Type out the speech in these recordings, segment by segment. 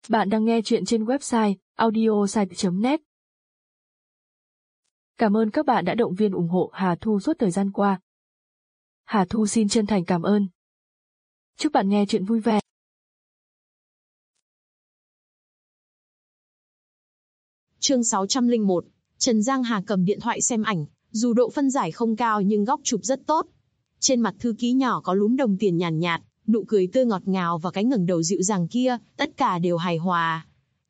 Bạn đang nghe chuyện trên website audiosite.net. Cảm ơn các bạn đã động viên ủng hộ Hà Thu suốt thời gian qua. Hà Thu xin chân thành cảm ơn. Chúc bạn nghe chuyện vui vẻ. Chương 601, Trần Giang Hà cầm điện thoại xem ảnh, dù độ phân giải không cao nhưng góc chụp rất tốt. Trên mặt thư ký nhỏ có lúm đồng tiền nhàn nhạt, nụ cười tươi ngọt ngào và cái ngẩng đầu dịu dàng kia, tất cả đều hài hòa.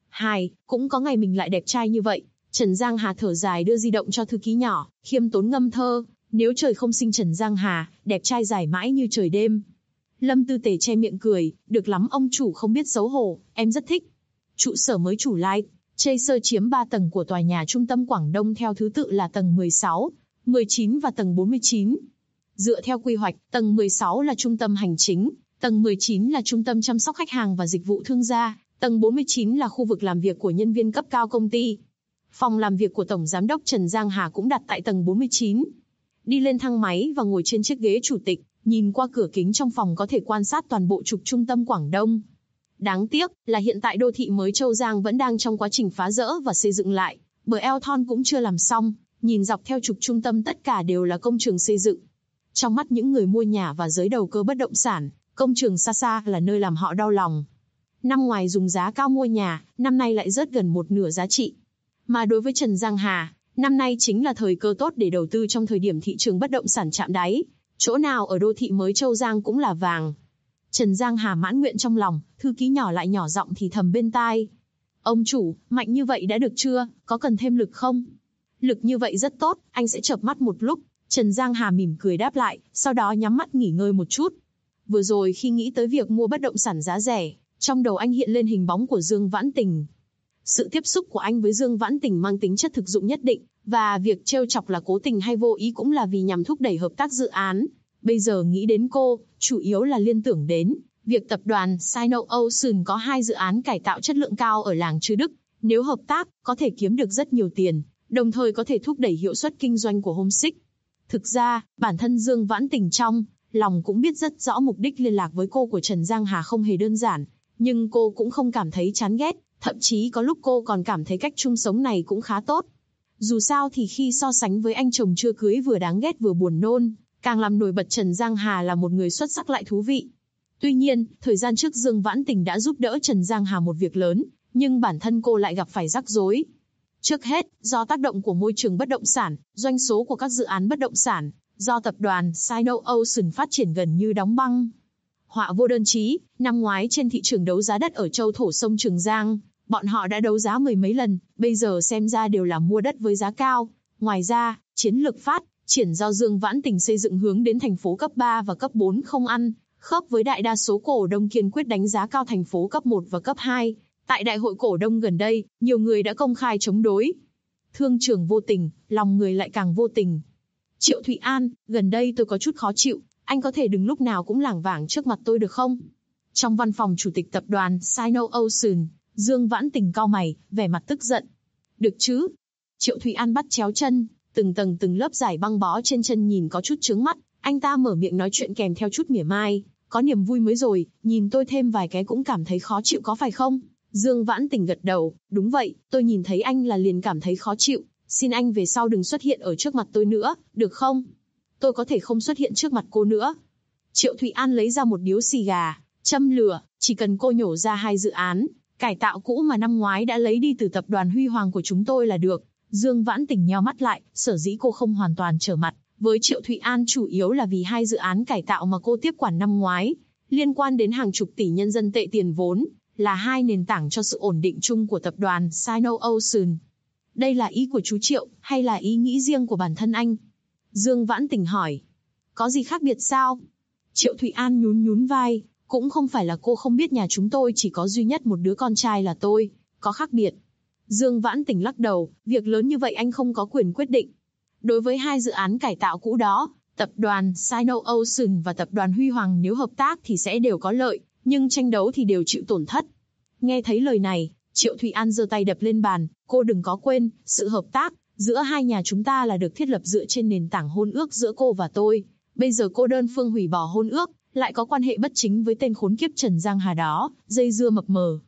Cũng có ngày mình lại đẹp trai như vậy. Trần Giang Hà thở dài đưa di động cho thư ký nhỏ, khiêm tốn ngâm thơ, nếu trời không sinh Trần Giang Hà, đẹp trai dài mãi như trời đêm. Lâm Tư Tề che miệng cười, được lắm ông chủ không biết xấu hổ, em rất thích. Trụ sở mới chủ Light Chaser chiếm 3 tầng của tòa nhà trung tâm Quảng Đông theo thứ tự là tầng 16, 19 và tầng 49. Dựa theo quy hoạch, tầng 16 là trung tâm hành chính, tầng 19 là trung tâm chăm sóc khách hàng và dịch vụ thương gia, tầng 49 là khu vực làm việc của nhân viên cấp cao công ty. Phòng làm việc của Tổng Giám đốc Trần Giang Hà cũng đặt tại tầng 49. Đi lên thang máy và ngồi trên chiếc ghế chủ tịch, nhìn qua cửa kính trong phòng có thể quan sát toàn bộ trục trung tâm Quảng Đông. Đáng tiếc là hiện tại đô thị mới Châu Giang vẫn đang trong quá trình phá dỡ và xây dựng lại, bờ eo thon cũng chưa làm xong, nhìn dọc theo trục trung tâm tất cả đều là công trường xây dựng. Trong mắt những người mua nhà và giới đầu cơ bất động sản, công trường xa xa là nơi làm họ đau lòng. Năm ngoài dùng giá cao mua nhà, năm nay lại rớt gần một nửa giá trị. Mà đối với Trần Giang Hà, năm nay chính là thời cơ tốt để đầu tư trong thời điểm thị trường bất động sản chạm đáy. Chỗ nào ở đô thị mới Châu Giang cũng là vàng. Trần Giang Hà mãn nguyện trong lòng, thư ký nhỏ lại nhỏ giọng thì thầm bên tai. Ông chủ, mạnh như vậy đã được chưa, có cần thêm lực không? Lực như vậy rất tốt, anh sẽ chợp mắt một lúc. Trần Giang Hà mỉm cười đáp lại, sau đó nhắm mắt nghỉ ngơi một chút. Vừa rồi khi nghĩ tới việc mua bất động sản giá rẻ, trong đầu anh hiện lên hình bóng của Dương Vãn Tình. Sự tiếp xúc của anh với Dương Vãn Tình mang tính chất thực dụng nhất định, và việc trêu chọc là cố tình hay vô ý cũng là vì nhằm thúc đẩy hợp tác dự án. Bây giờ nghĩ đến cô, chủ yếu là liên tưởng đến việc tập đoàn Sino Ocean có 2 dự án cải tạo chất lượng cao ở làng Trư Đức. Nếu hợp tác, có thể kiếm được rất nhiều tiền, đồng thời có thể thúc đẩy hiệu suất kinh doanh của Homesick. Thực ra, bản thân Dương Vãn Tình trong lòng cũng biết rất rõ mục đích liên lạc với cô của Trần Giang Hà không hề đơn giản, nhưng cô cũng không cảm thấy chán ghét, thậm chí có lúc cô còn cảm thấy cách chung sống này cũng khá tốt. Dù sao thì khi so sánh với anh chồng chưa cưới vừa đáng ghét vừa buồn nôn, càng làm nổi bật Trần Giang Hà là một người xuất sắc lại thú vị. Tuy nhiên, thời gian trước Dương Vãn Tình đã giúp đỡ Trần Giang Hà một việc lớn, nhưng bản thân cô lại gặp phải rắc rối. Trước hết, do tác động của môi trường bất động sản, doanh số của các dự án bất động sản, do tập đoàn Sino Ocean phát triển gần như đóng băng. Họa vô đơn chí, năm ngoái trên thị trường đấu giá đất ở châu thổ sông Trường Giang, bọn họ đã đấu giá mười mấy lần, bây giờ xem ra đều là mua đất với giá cao. Ngoài ra, chiến lược phát triển do Dương Vãn Tình xây dựng hướng đến thành phố cấp 3 và cấp 4 không ăn khớp với đại đa số cổ đông kiên quyết đánh giá cao thành phố cấp 1 và cấp 2. Tại đại hội cổ đông gần đây, nhiều người đã công khai chống đối. Thương trường vô tình, lòng người lại càng vô tình. Triệu Thụy An, gần đây tôi có chút khó chịu, anh có thể đừng lúc nào cũng lảng vảng trước mặt tôi được không? Trong văn phòng chủ tịch tập đoàn Sino Ocean, Dương Vãn Tình cau mày, vẻ mặt tức giận. Được chứ? Triệu Thụy An bắt chéo chân, từng tầng từng lớp giải băng bó trên chân nhìn có chút chướng mắt, anh ta mở miệng nói chuyện kèm theo chút mỉa mai, có niềm vui mới rồi, nhìn tôi thêm vài cái cũng cảm thấy khó chịu có phải không? Dương Vãn Tình gật đầu, đúng vậy, tôi nhìn thấy anh là liền cảm thấy khó chịu, xin anh về sau đừng xuất hiện ở trước mặt tôi nữa, được không? Tôi có thể không xuất hiện trước mặt cô nữa. Triệu Thụy An lấy ra một điếu xì gà, châm lửa, chỉ cần cô nhổ ra 2 dự án cải tạo cũ mà năm ngoái đã lấy đi từ tập đoàn Huy Hoàng của chúng tôi là được. Dương Vãn Tình nheo mắt lại, sở dĩ cô không hoàn toàn trở mặt với Triệu Thụy An chủ yếu là vì 2 dự án cải tạo mà cô tiếp quản năm ngoái, liên quan đến hàng chục tỷ nhân dân tệ tiền vốn, là 2 nền tảng cho sự ổn định chung của tập đoàn Sino Ocean. Đây là ý của chú Triệu, hay là ý nghĩ riêng của bản thân anh? Dương Vãn Tình hỏi. Có gì khác biệt sao? Triệu Thụy An nhún nhún vai, cũng không phải là cô không biết nhà chúng tôi chỉ có duy nhất một đứa con trai là tôi, có khác biệt. Dương Vãn Tình lắc đầu, việc lớn như vậy anh không có quyền quyết định. Đối với 2 dự án cải tạo cũ đó, tập đoàn Sino Ocean và tập đoàn Huy Hoàng nếu hợp tác thì sẽ đều có lợi, nhưng tranh đấu thì đều chịu tổn thất. Nghe thấy lời này, Triệu Thụy An giơ tay đập lên bàn, cô đừng có quên, sự hợp tác giữa 2 nhà chúng ta là được thiết lập dựa trên nền tảng hôn ước giữa cô và tôi. Bây giờ cô đơn phương hủy bỏ hôn ước, lại có quan hệ bất chính với tên khốn kiếp Trần Giang Hà đó, dây dưa mập mờ.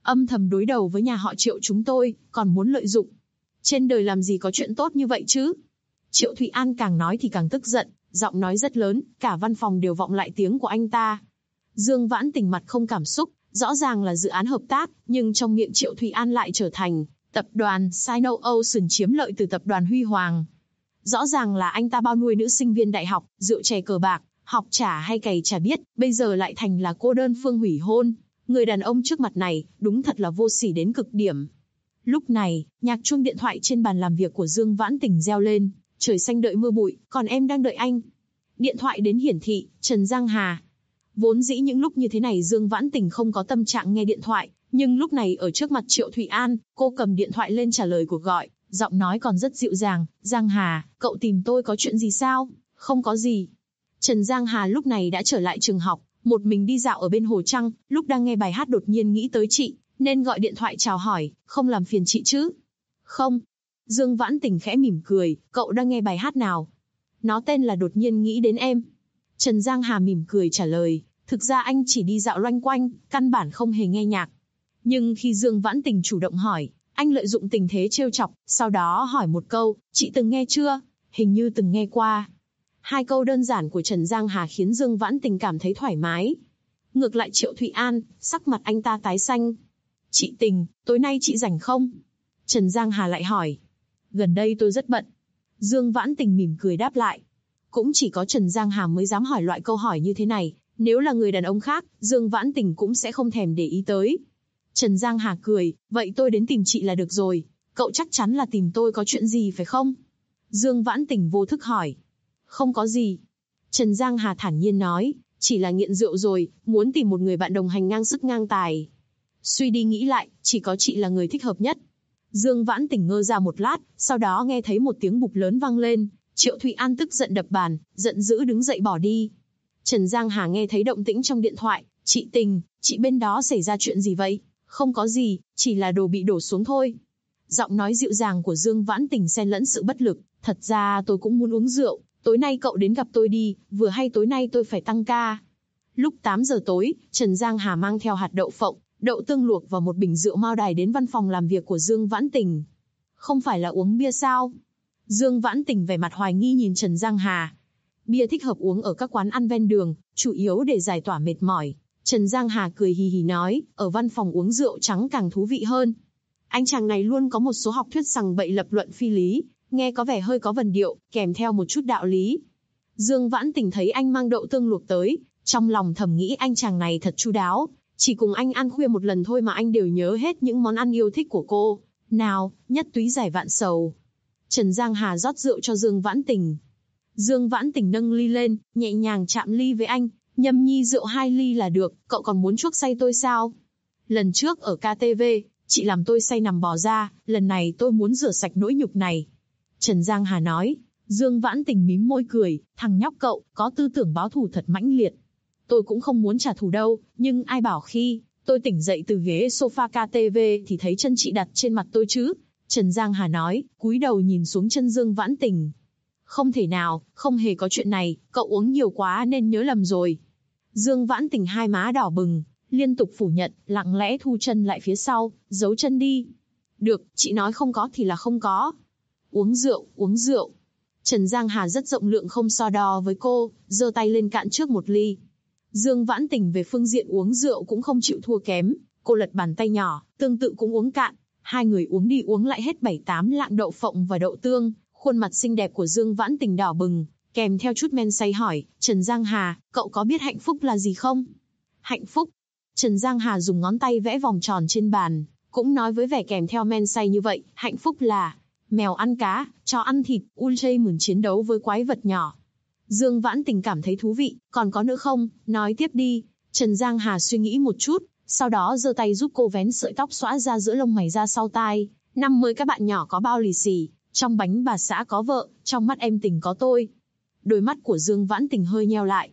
âm thầm đối đầu với nhà họ Triệu chúng tôi, còn muốn lợi dụng. Trên đời làm gì có chuyện tốt như vậy chứ? Triệu Thụy An càng nói thì càng tức giận, giọng nói rất lớn, cả văn phòng đều vọng lại tiếng của anh ta. Dương Vãn Tình mặt không cảm xúc, rõ ràng là dự án hợp tác, nhưng trong miệng Triệu Thụy An lại trở thành tập đoàn Sino Ocean chiếm lợi từ tập đoàn Huy Hoàng. Rõ ràng là anh ta bao nuôi nữ sinh viên đại học, rượu chè cờ bạc, học chả hay cày chả biết, bây giờ lại thành là cô đơn phương hủy hôn. Người đàn ông trước mặt này, đúng thật là vô sỉ đến cực điểm. Lúc này, nhạc chuông điện thoại trên bàn làm việc của Dương Vãn Tình reo lên, trời xanh đợi mưa bụi, còn em đang đợi anh. Điện thoại đến hiển thị, Trần Giang Hà. Vốn dĩ những lúc như thế này Dương Vãn Tình không có tâm trạng nghe điện thoại, nhưng lúc này ở trước mặt Triệu Thụy An, cô cầm điện thoại lên trả lời cuộc gọi, giọng nói còn rất dịu dàng, Giang Hà, cậu tìm tôi có chuyện gì sao? Không có gì. Trần Giang Hà lúc này đã trở lại trường học, một mình đi dạo ở bên Hồ Trăng, lúc đang nghe bài hát đột nhiên nghĩ tới chị, nên gọi điện thoại chào hỏi, không làm phiền chị chứ? Không. Dương Vãn Tình khẽ mỉm cười, cậu đang nghe bài hát nào? Nó tên là Đột nhiên nghĩ đến em. Trần Giang Hà mỉm cười trả lời, thực ra anh chỉ đi dạo loanh quanh, căn bản không hề nghe nhạc. Nhưng khi Dương Vãn Tình chủ động hỏi, anh lợi dụng tình thế trêu chọc, sau đó hỏi một câu, chị từng nghe chưa? Hình như từng nghe qua. Hai câu đơn giản của Trần Giang Hà khiến Dương Vãn Tình cảm thấy thoải mái. Ngược lại Triệu Thụy An, sắc mặt anh ta tái xanh. Chị Tình, tối nay chị rảnh không? Trần Giang Hà lại hỏi. Gần đây tôi rất bận. Dương Vãn Tình mỉm cười đáp lại. Cũng chỉ có Trần Giang Hà mới dám hỏi loại câu hỏi như thế này. Nếu là người đàn ông khác, Dương Vãn Tình cũng sẽ không thèm để ý tới. Trần Giang Hà cười, vậy tôi đến tìm chị là được rồi. Cậu chắc chắn là tìm tôi có chuyện gì phải không? Dương Vãn Tình vô thức hỏi. Không có gì. Trần Giang Hà thản nhiên nói, chỉ là nghiện rượu rồi, muốn tìm một người bạn đồng hành ngang sức ngang tài. Suy đi nghĩ lại, chỉ có chị là người thích hợp nhất. Dương Vãn Tình ngơ ra một lát, sau đó nghe thấy một tiếng bụp lớn vang lên. Triệu Thụy An tức giận đập bàn, giận dữ đứng dậy bỏ đi. Trần Giang Hà nghe thấy động tĩnh trong điện thoại, chị Tình, chị bên đó xảy ra chuyện gì vậy? Không có gì, chỉ là đồ bị đổ xuống thôi. Giọng nói dịu dàng của Dương Vãn Tình xen lẫn sự bất lực, thật ra tôi cũng muốn uống rượu, tối nay cậu đến gặp tôi đi, vừa hay tối nay tôi phải tăng ca. Lúc 8 giờ tối, Trần Giang Hà mang theo hạt đậu phộng, đậu tương luộc và một bình rượu Mao Đài đến văn phòng làm việc của Dương Vãn Tình. Không phải là uống bia sao? Dương Vãn Tình vẻ mặt hoài nghi nhìn Trần Giang Hà. Bia thích hợp uống ở các quán ăn ven đường, chủ yếu để giải tỏa mệt mỏi. Trần Giang Hà cười hì hì nói, ở văn phòng uống rượu trắng càng thú vị hơn. Anh chàng này luôn có một số học thuyết sằng bậy lập luận phi lý, nghe có vẻ hơi có vần điệu, kèm theo một chút đạo lý. Dương Vãn Tình thấy anh mang đậu tương luộc tới, trong lòng thầm nghĩ anh chàng này thật chu đáo, chỉ cùng anh ăn khuya một lần thôi mà anh đều nhớ hết những món ăn yêu thích của cô. Nào, nhất túy giải vạn sầu. Trần Giang Hà rót rượu cho Dương Vãn Tình. Dương Vãn Tình nâng ly lên, nhẹ nhàng chạm ly với anh, nhâm nhi rượu 2 ly là được, cậu còn muốn chuốc say tôi sao? Lần trước ở KTV, chị làm tôi say nằm bò ra, lần này tôi muốn rửa sạch nỗi nhục này. Trần Giang Hà nói. Dương Vãn Tình mím môi cười, thằng nhóc cậu, có tư tưởng báo thù thật mãnh liệt. Tôi cũng không muốn trả thù đâu, nhưng ai bảo khi tôi tỉnh dậy từ ghế sofa KTV thì thấy chân chị đặt trên mặt tôi chứ? Trần Giang Hà nói, cúi đầu nhìn xuống chân Dương Vãn Tình. Không thể nào, không hề có chuyện này, cậu uống nhiều quá nên nhớ lầm rồi. Dương Vãn Tình hai má đỏ bừng, liên tục phủ nhận, lặng lẽ thu chân lại phía sau, giấu chân đi. Được, chị nói không có thì là không có. Uống rượu, uống rượu. Trần Giang Hà rất rộng lượng không so đo với cô, giơ tay lên cạn trước một ly. Dương Vãn Tình về phương diện uống rượu cũng không chịu thua kém, cô lật bàn tay nhỏ, tương tự cũng uống cạn. Hai người uống đi uống lại hết 7-8 lạng đậu phộng và đậu tương, khuôn mặt xinh đẹp của Dương Vãn Tình đỏ bừng, kèm theo chút men say hỏi, Trần Giang Hà, cậu có biết hạnh phúc là gì không? Hạnh phúc? Trần Giang Hà dùng ngón tay vẽ vòng tròn trên bàn, cũng nói với vẻ kèm theo men say như vậy, hạnh phúc là mèo ăn cá, chó ăn thịt, Ultraman chiến đấu với quái vật nhỏ. Dương Vãn Tình cảm thấy thú vị, còn có nữa không? Nói tiếp đi. Trần Giang Hà suy nghĩ một chút, sau đó giơ tay giúp cô vén sợi tóc xõa ra giữa lông mày ra sau tai. Năm mới các bạn nhỏ có bao lì xì, trong bánh bà xã có vợ, trong mắt em Tình có tôi. Đôi mắt của Dương Vãn Tình hơi nheo lại.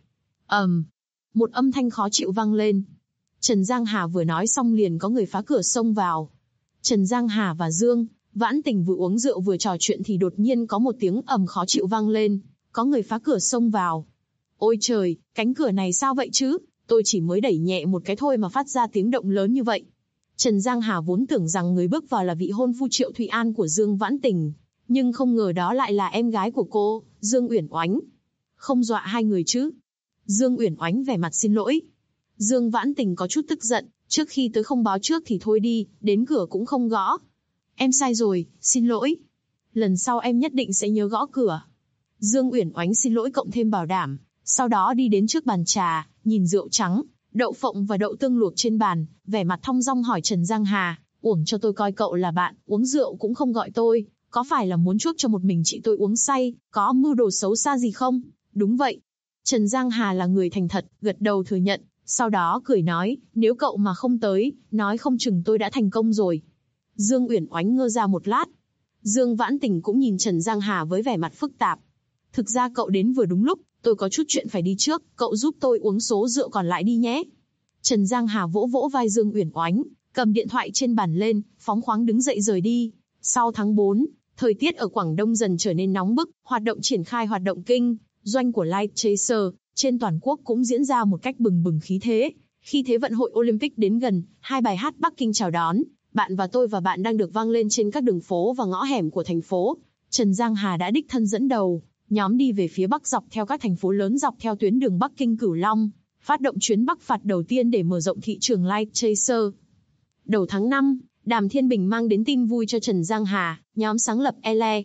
Một âm thanh khó chịu vang lên. Trần Giang Hà vừa nói xong liền có người phá cửa xông vào. Trần Giang Hà và Dương Vãn Tình vừa uống rượu vừa trò chuyện thì đột nhiên có một tiếng ầm khó chịu vang lên. Có người phá cửa xông vào. Ôi trời, cánh cửa này sao vậy chứ? Tôi chỉ mới đẩy nhẹ một cái thôi mà phát ra tiếng động lớn như vậy. Trần Giang Hà vốn tưởng rằng người bước vào là vị hôn phu Triệu Thụy An của Dương Vãn Tình, nhưng không ngờ đó lại là em gái của cô, Dương Uyển Oánh. Không dọa hai người chứ? Dương Uyển Oánh vẻ mặt xin lỗi. Dương Vãn Tình có chút tức giận, trước khi tới không báo trước thì thôi đi, đến cửa cũng không gõ. Em sai rồi, xin lỗi. Lần sau em nhất định sẽ nhớ gõ cửa. Dương Uyển Oánh xin lỗi cộng thêm bảo đảm, sau đó đi đến trước bàn trà, nhìn rượu trắng, đậu phộng và đậu tương luộc trên bàn, vẻ mặt thong dong hỏi Trần Giang Hà, uổng cho tôi coi cậu là bạn, uống rượu cũng không gọi tôi, có phải là muốn chuốc cho một mình chị tôi uống say, có mưu đồ xấu xa gì không? Đúng vậy. Trần Giang Hà là người thành thật, gật đầu thừa nhận, sau đó cười nói, nếu cậu mà không tới, nói không chừng tôi đã thành công rồi. Dương Uyển Oánh ngơ ra một lát. Dương Vãn Tình cũng nhìn Trần Giang Hà với vẻ mặt phức tạp. Thực ra cậu đến vừa đúng lúc, tôi có chút chuyện phải đi trước, cậu giúp tôi uống số rượu còn lại đi nhé. Trần Giang Hà vỗ vỗ vai Dương Uyển Oánh, cầm điện thoại trên bàn lên, phóng khoáng đứng dậy rời đi. Sau tháng 4, thời tiết ở Quảng Đông dần trở nên nóng bức, hoạt động triển khai hoạt động kinh doanh của Light Chaser trên toàn quốc cũng diễn ra một cách bừng bừng khí thế. Khi Thế vận hội Olympic đến gần, hai bài hát Bắc Kinh chào đón, Bạn và tôi và bạn đang được vang lên trên các đường phố và ngõ hẻm của thành phố. Trần Giang Hà đã đích thân dẫn đầu, nhóm đi về phía Bắc dọc theo các thành phố lớn dọc theo tuyến đường Bắc Kinh Cửu Long, phát động chuyến Bắc phạt đầu tiên để mở rộng thị trường Light Chaser. Đầu tháng 5, Đàm Thiên Bình mang đến tin vui cho Trần Giang Hà, nhóm sáng lập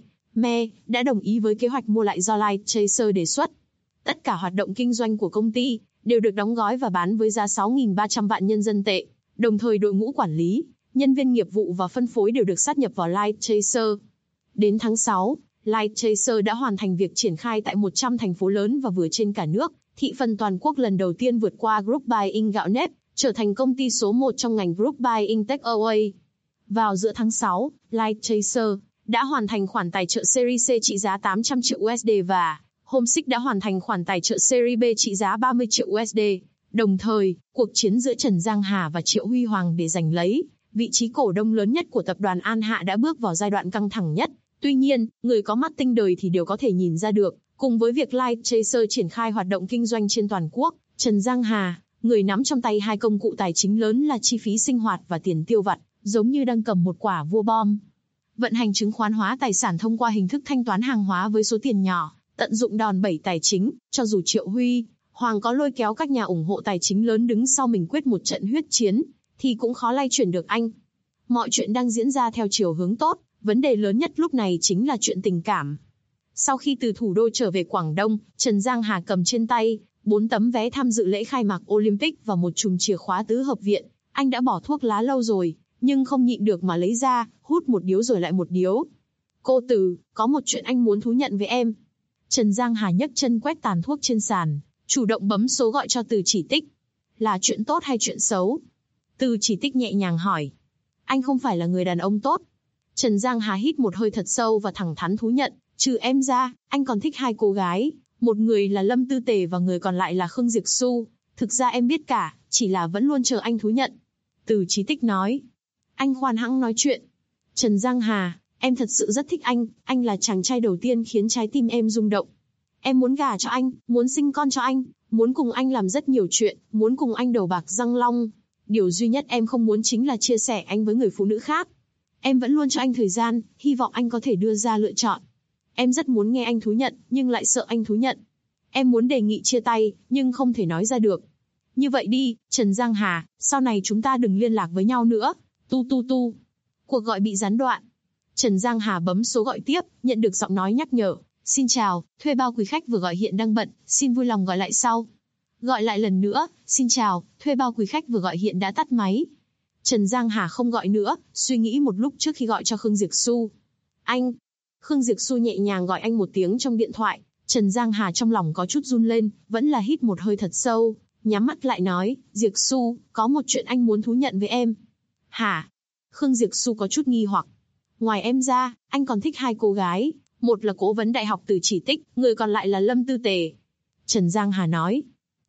Me đã đồng ý với kế hoạch mua lại do Light Chaser đề xuất. Tất cả hoạt động kinh doanh của công ty đều được đóng gói và bán với giá 6.300 vạn nhân dân tệ, đồng thời đội ngũ quản lý, nhân viên nghiệp vụ và phân phối đều được sát nhập vào Light Chaser. Đến tháng 6, Light Chaser đã hoàn thành việc triển khai tại 100 thành phố lớn và vừa trên cả nước. Thị phần toàn quốc lần đầu tiên vượt qua Group Buying gạo nếp, trở thành công ty số 1 trong ngành Group Buying Takeaway. Vào giữa tháng 6, Light Chaser đã hoàn thành khoản tài trợ Series C trị giá 800 triệu USD và Homesick đã hoàn thành khoản tài trợ Series B trị giá 30 triệu USD. Đồng thời, cuộc chiến giữa Trần Giang Hà và Triệu Huy Hoàng để giành lấy vị trí cổ đông lớn nhất của tập đoàn An Hạ đã bước vào giai đoạn căng thẳng nhất. Tuy nhiên, người có mắt tinh đời thì đều có thể nhìn ra được, cùng với việc Light Chaser triển khai hoạt động kinh doanh trên toàn quốc, Trần Giang Hà, người nắm trong tay hai công cụ tài chính lớn là chi phí sinh hoạt và tiền tiêu vặt, giống như đang cầm một quả vua bom. Vận hành chứng khoán hóa tài sản thông qua hình thức thanh toán hàng hóa với số tiền nhỏ, tận dụng đòn bẩy tài chính, cho dù Triệu Huy Hoàng có lôi kéo các nhà ủng hộ tài chính lớn đứng sau mình quyết một trận huyết chiến, thì cũng khó lay chuyển được anh. Mọi chuyện đang diễn ra theo chiều hướng tốt, vấn đề lớn nhất lúc này chính là chuyện tình cảm. Sau khi từ thủ đô trở về Quảng Đông, Trần Giang Hà cầm trên tay 4 tấm vé tham dự lễ khai mạc Olympic và một chùm chìa khóa tứ hợp viện. Anh đã bỏ thuốc lá lâu rồi, nhưng không nhịn được mà lấy ra, hút một điếu rồi lại một điếu. Cô Từ, có một chuyện anh muốn thú nhận với em. Trần Giang Hà nhấc chân quét tàn thuốc trên sàn, chủ động bấm số gọi cho Từ Chỉ Tích. Là chuyện tốt hay chuyện xấu? Từ Chỉ Tích nhẹ nhàng hỏi. Anh không phải là người đàn ông tốt. Trần Giang Hà hít một hơi thật sâu và thẳng thắn thú nhận, trừ em ra, anh còn thích hai cô gái, một người là Lâm Tư Tề và người còn lại là Khương Diệp Xu. Thực ra em biết cả, chỉ là vẫn luôn chờ anh thú nhận. Từ Chí Tích nói. Anh khoan hãng nói chuyện. Trần Giang Hà, em thật sự rất thích anh là chàng trai đầu tiên khiến trái tim em rung động. Em muốn gả cho anh, muốn sinh con cho anh, muốn cùng anh làm rất nhiều chuyện, muốn cùng anh đầu bạc răng long. Điều duy nhất em không muốn chính là chia sẻ anh với người phụ nữ khác. Em vẫn luôn cho anh thời gian, hy vọng anh có thể đưa ra lựa chọn. Em rất muốn nghe anh thú nhận, nhưng lại sợ anh thú nhận. Em muốn đề nghị chia tay, nhưng không thể nói ra được. Như vậy đi, Trần Giang Hà, sau này chúng ta đừng liên lạc với nhau nữa. Tu. Cuộc gọi bị gián đoạn. Trần Giang Hà bấm số gọi tiếp, nhận được giọng nói nhắc nhở. Xin chào, thuê bao quý khách vừa gọi hiện đang bận, xin vui lòng gọi lại sau. Gọi lại lần nữa, xin chào, thuê bao quý khách vừa gọi hiện đã tắt máy. Trần Giang Hà không gọi nữa, suy nghĩ một lúc trước khi gọi cho Khương Diệp Xu. Anh. Khương Diệp Xu nhẹ nhàng gọi anh một tiếng trong điện thoại. Trần Giang Hà trong lòng có chút run lên, vẫn là hít một hơi thật sâu, nhắm mắt lại nói, Diệp Xu, có một chuyện anh muốn thú nhận với em. Hả? Khương Diệp Xu có chút nghi hoặc. Ngoài em ra, anh còn thích hai cô gái, một là cố vấn đại học Từ Chỉ Tích, người còn lại là Lâm Tư Tề. Trần Giang Hà nói.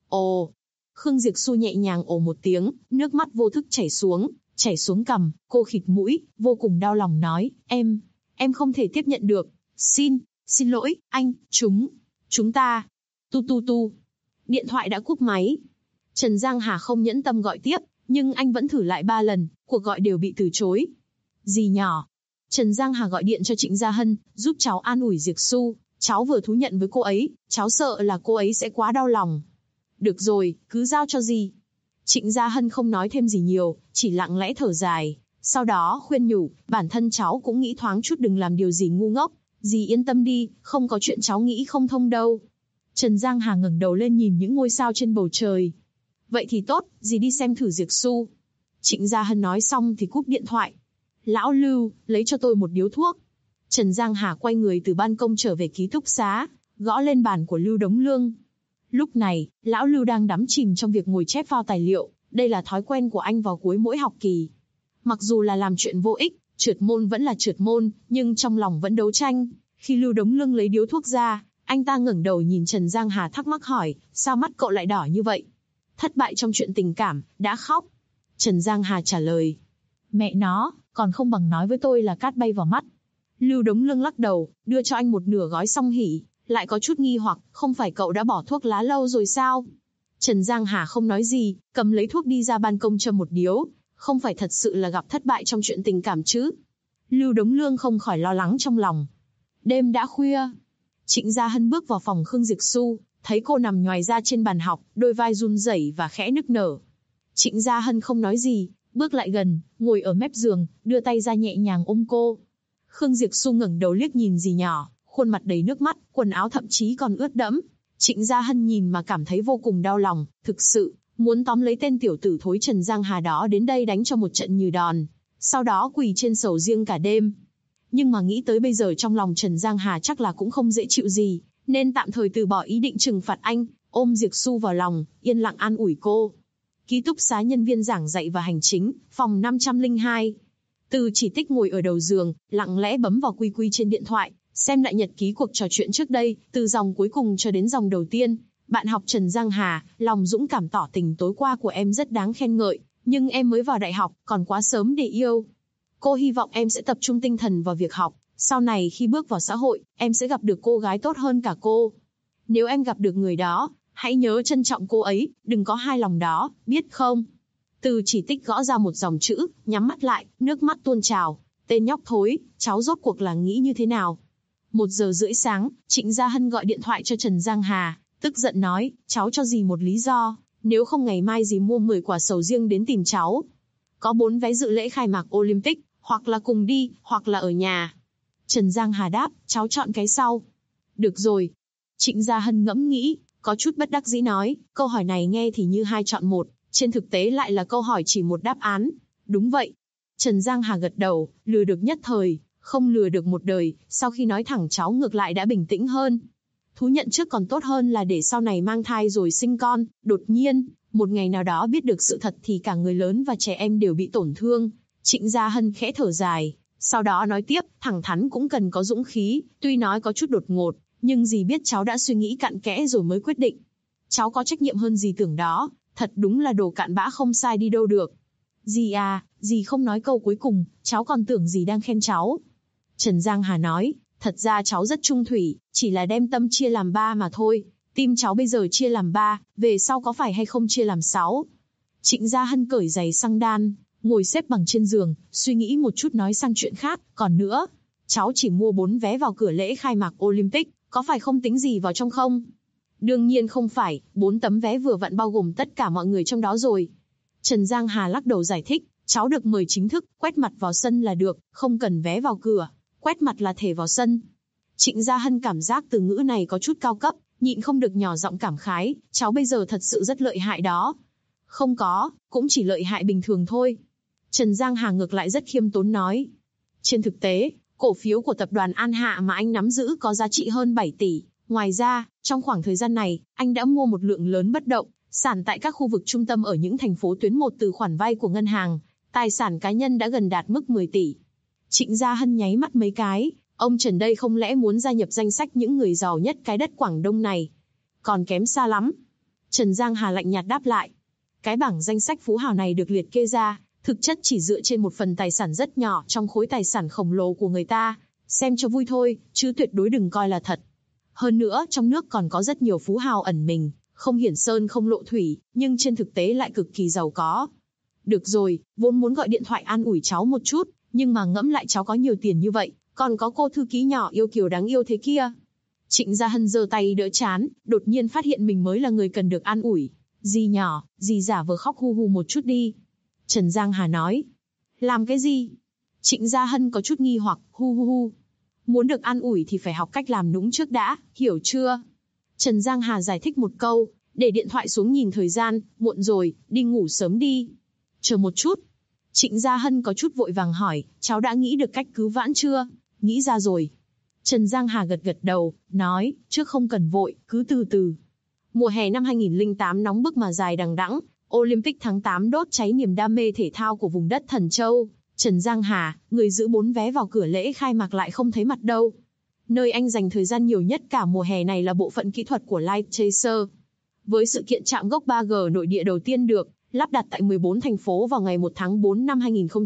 Ồ. Khương Diệp Xu nhẹ nhàng ồ một tiếng, nước mắt vô thức chảy xuống cằm, cô khịt mũi, vô cùng đau lòng nói, em không thể tiếp nhận được. Xin lỗi, anh, chúng ta. Tu. Điện thoại đã cúp máy. Trần Giang Hà không nhẫn tâm gọi tiếp, Nhưng anh vẫn thử lại 3 lần, cuộc gọi đều bị từ chối. Dì nhỏ. Trần Giang Hà gọi điện cho Trịnh Gia Hân, giúp cháu an ủi Diệc Xu. Cháu vừa thú nhận với cô ấy, cháu sợ là cô ấy sẽ quá đau lòng. Được rồi, cứ giao cho dì. Trịnh Gia Hân không nói thêm gì nhiều, chỉ lặng lẽ thở dài. Sau đó khuyên nhủ, bản thân cháu cũng nghĩ thoáng chút đừng làm điều gì ngu ngốc. Dì yên tâm đi, không có chuyện cháu nghĩ không thông đâu. Trần Giang Hà ngẩng đầu lên nhìn những ngôi sao trên bầu trời. Vậy thì tốt, dì đi xem thử Diệc Xu. Trịnh Gia Hân nói xong thì cúp điện thoại. Lão Lưu, lấy cho tôi một điếu thuốc. Trần Giang Hà quay người từ ban công trở về ký túc xá, gõ lên bàn của Lưu Đống Lương. Lúc này, lão Lưu đang đắm chìm trong việc ngồi chép phao tài liệu, đây là thói quen của anh vào cuối mỗi học kỳ. Mặc dù là làm chuyện vô ích, trượt môn vẫn là trượt môn, nhưng trong lòng vẫn đấu tranh. Khi Lưu Đống Lương lấy điếu thuốc ra, anh ta ngẩng đầu nhìn Trần Giang Hà thắc mắc hỏi, sao mắt cậu lại đỏ như vậy? Thất bại trong chuyện tình cảm, đã khóc. Trần Giang Hà trả lời, mẹ nó, còn không bằng nói với tôi là cát bay vào mắt. Lưu Đống Lương lắc đầu, đưa cho anh một nửa gói song hỷ, lại có chút nghi hoặc, không phải cậu đã bỏ thuốc lá lâu rồi sao? Trần Giang Hà không nói gì, cầm lấy thuốc đi ra ban công châm một điếu, không phải thật sự là gặp thất bại trong chuyện tình cảm chứ? Lưu Đống Lương không khỏi lo lắng trong lòng. Đêm đã khuya, Trịnh Gia Hân bước vào phòng Khương Diệc Xu, thấy cô nằm nhoài ra trên bàn học, đôi vai run rẩy và khẽ nức nở. Trịnh Gia Hân không nói gì, bước lại gần, ngồi ở mép giường, đưa tay ra nhẹ nhàng ôm cô. Khương Diệc Xu ngẩng đầu liếc nhìn dì nhỏ, khuôn mặt đầy nước mắt, quần áo thậm chí còn ướt đẫm. Trịnh Gia Hân nhìn mà cảm thấy vô cùng đau lòng, thực sự muốn tóm lấy tên tiểu tử thối Trần Giang Hà đó đến đây đánh cho một trận như đòn, sau đó quỳ trên sầu riêng cả đêm. Nhưng mà nghĩ tới bây giờ trong lòng Trần Giang Hà chắc là cũng không dễ chịu gì, nên tạm thời từ bỏ ý định trừng phạt anh, ôm Diệc Xu vào lòng, yên lặng an ủi cô. Ký túc xá nhân viên giảng dạy và hành chính, phòng 502. Từ Chỉ Tích ngồi ở đầu giường, lặng lẽ bấm vào quy quy trên điện thoại, xem lại nhật ký cuộc trò chuyện trước đây, từ dòng cuối cùng cho đến dòng đầu tiên. Bạn học Trần Giang Hà, lòng dũng cảm tỏ tình tối qua của em rất đáng khen ngợi, nhưng em mới vào đại học, còn quá sớm để yêu. Cô hy vọng em sẽ tập trung tinh thần vào việc học, sau này khi bước vào xã hội, em sẽ gặp được cô gái tốt hơn cả cô. Nếu em gặp được người đó, hãy nhớ trân trọng cô ấy, đừng có hai lòng đó, biết không? Từ Chỉ Tích gõ ra một dòng chữ, nhắm mắt lại, nước mắt tuôn trào. Tên nhóc thối, cháu rốt cuộc là nghĩ như thế nào? 1:30 sáng, Trịnh Gia Hân gọi điện thoại cho Trần Giang Hà, tức giận nói, cháu cho dì một lý do, nếu không ngày mai dì mua 10 quả sầu riêng đến tìm cháu. Có 4 vé dự lễ khai mạc Olympic, hoặc là cùng đi, hoặc là ở nhà. Trần Giang Hà đáp, cháu chọn cái sau. Được rồi. Trịnh Gia Hân ngẫm nghĩ, có chút bất đắc dĩ nói, câu hỏi này nghe thì như 2 chọn 1, trên thực tế lại là câu hỏi chỉ một đáp án. Đúng vậy. Trần Giang Hà gật đầu, lừa được nhất thời, không lừa được một đời, sau khi nói thẳng cháu ngược lại đã bình tĩnh hơn. Thú nhận trước còn tốt hơn là để sau này mang thai rồi sinh con, đột nhiên, một ngày nào đó biết được sự thật thì cả người lớn và trẻ em đều bị tổn thương. Trịnh Gia Hân khẽ thở dài, sau đó nói tiếp, thẳng thắn cũng cần có dũng khí, tuy nói có chút đột ngột, nhưng dì biết cháu đã suy nghĩ cặn kẽ rồi mới quyết định. Cháu có trách nhiệm hơn dì tưởng đó, thật đúng là đồ cặn bã không sai đi đâu được. Dì à, dì không nói câu cuối cùng, cháu còn tưởng dì đang khen cháu. Trần Giang Hà nói, thật ra cháu rất trung thủy, chỉ là đem tâm chia làm 3 mà thôi. Tim cháu bây giờ chia làm 3, về sau có phải hay không chia làm 6. Trịnh Gia Hân cởi giày xăng đan, ngồi xếp bằng trên giường, suy nghĩ một chút nói sang chuyện khác. Còn nữa, cháu chỉ mua 4 vé vào cửa lễ khai mạc Olympic, có phải không tính gì vào trong không? Đương nhiên không phải, 4 tấm vé vừa vặn bao gồm tất cả mọi người trong đó rồi. Trần Giang Hà lắc đầu giải thích, cháu được mời chính thức, quét mặt vào sân là được, không cần vé vào cửa, quét mặt là thể vào sân. Trịnh Gia Hân cảm giác từ ngữ này có chút cao cấp, nhịn không được nhỏ giọng cảm khái, cháu bây giờ thật sự rất lợi hại đó. Không có, cũng chỉ lợi hại bình thường thôi. Trần Giang Hà ngược lại rất khiêm tốn nói. Trên thực tế, cổ phiếu của tập đoàn An Hạ mà anh nắm giữ có giá trị hơn 7 tỷ. Ngoài ra, trong khoảng thời gian này, anh đã mua một lượng lớn bất động sản tại các khu vực trung tâm ở những thành phố tuyến 1 từ khoản vay của ngân hàng. Tài sản cá nhân đã gần đạt mức 10 tỷ. Trịnh Gia Hân nháy mắt mấy cái, ông Trần đây không lẽ muốn gia nhập danh sách những người giàu nhất cái đất Quảng Đông này? Còn kém xa lắm. Trần Giang Hà lạnh nhạt đáp lại. Cái bảng danh sách phú hào này được liệt kê ra, thực chất chỉ dựa trên một phần tài sản rất nhỏ trong khối tài sản khổng lồ của người ta, xem cho vui thôi, chứ tuyệt đối đừng coi là thật. Hơn nữa, trong nước còn có rất nhiều phú hào ẩn mình, không hiển sơn không lộ thủy, nhưng trên thực tế lại cực kỳ giàu có. Được rồi, vốn muốn gọi điện thoại an ủi cháu một chút, nhưng mà ngẫm lại cháu có nhiều tiền như vậy, còn có cô thư ký nhỏ yêu kiều đáng yêu thế kia. Trịnh Gia Hân giơ tay đỡ chán, đột nhiên phát hiện mình mới là người cần được an ủi. Dì nhỏ, dì giả vờ khóc hu hu một chút đi. Trần Giang Hà nói. Làm cái gì? Trịnh Gia Hân có chút nghi hoặc, hu hu hu. Muốn được an ủi thì phải học cách làm nũng trước đã, hiểu chưa? Trần Giang Hà giải thích một câu, để điện thoại xuống nhìn thời gian, muộn rồi, đi ngủ sớm đi. Chờ một chút. Trịnh Gia Hân có chút vội vàng hỏi, cháu đã nghĩ được cách cứu vãn chưa? Nghĩ ra rồi. Trần Giang Hà gật gật đầu, nói, trước không cần vội, cứ từ từ. Mùa hè năm 2008 nóng bức mà dài đằng đẵng, Olympic tháng 8 đốt cháy niềm đam mê thể thao của vùng đất Thần Châu. Trần Giang Hà, người giữ 4 vé vào cửa lễ khai mạc lại không thấy mặt đâu. Nơi anh dành thời gian nhiều nhất cả mùa hè này là bộ phận kỹ thuật của Light Chaser. Với sự kiện chạm gốc 3G nội địa đầu tiên được lắp đặt tại 14 thành phố vào ngày 1 tháng 4 năm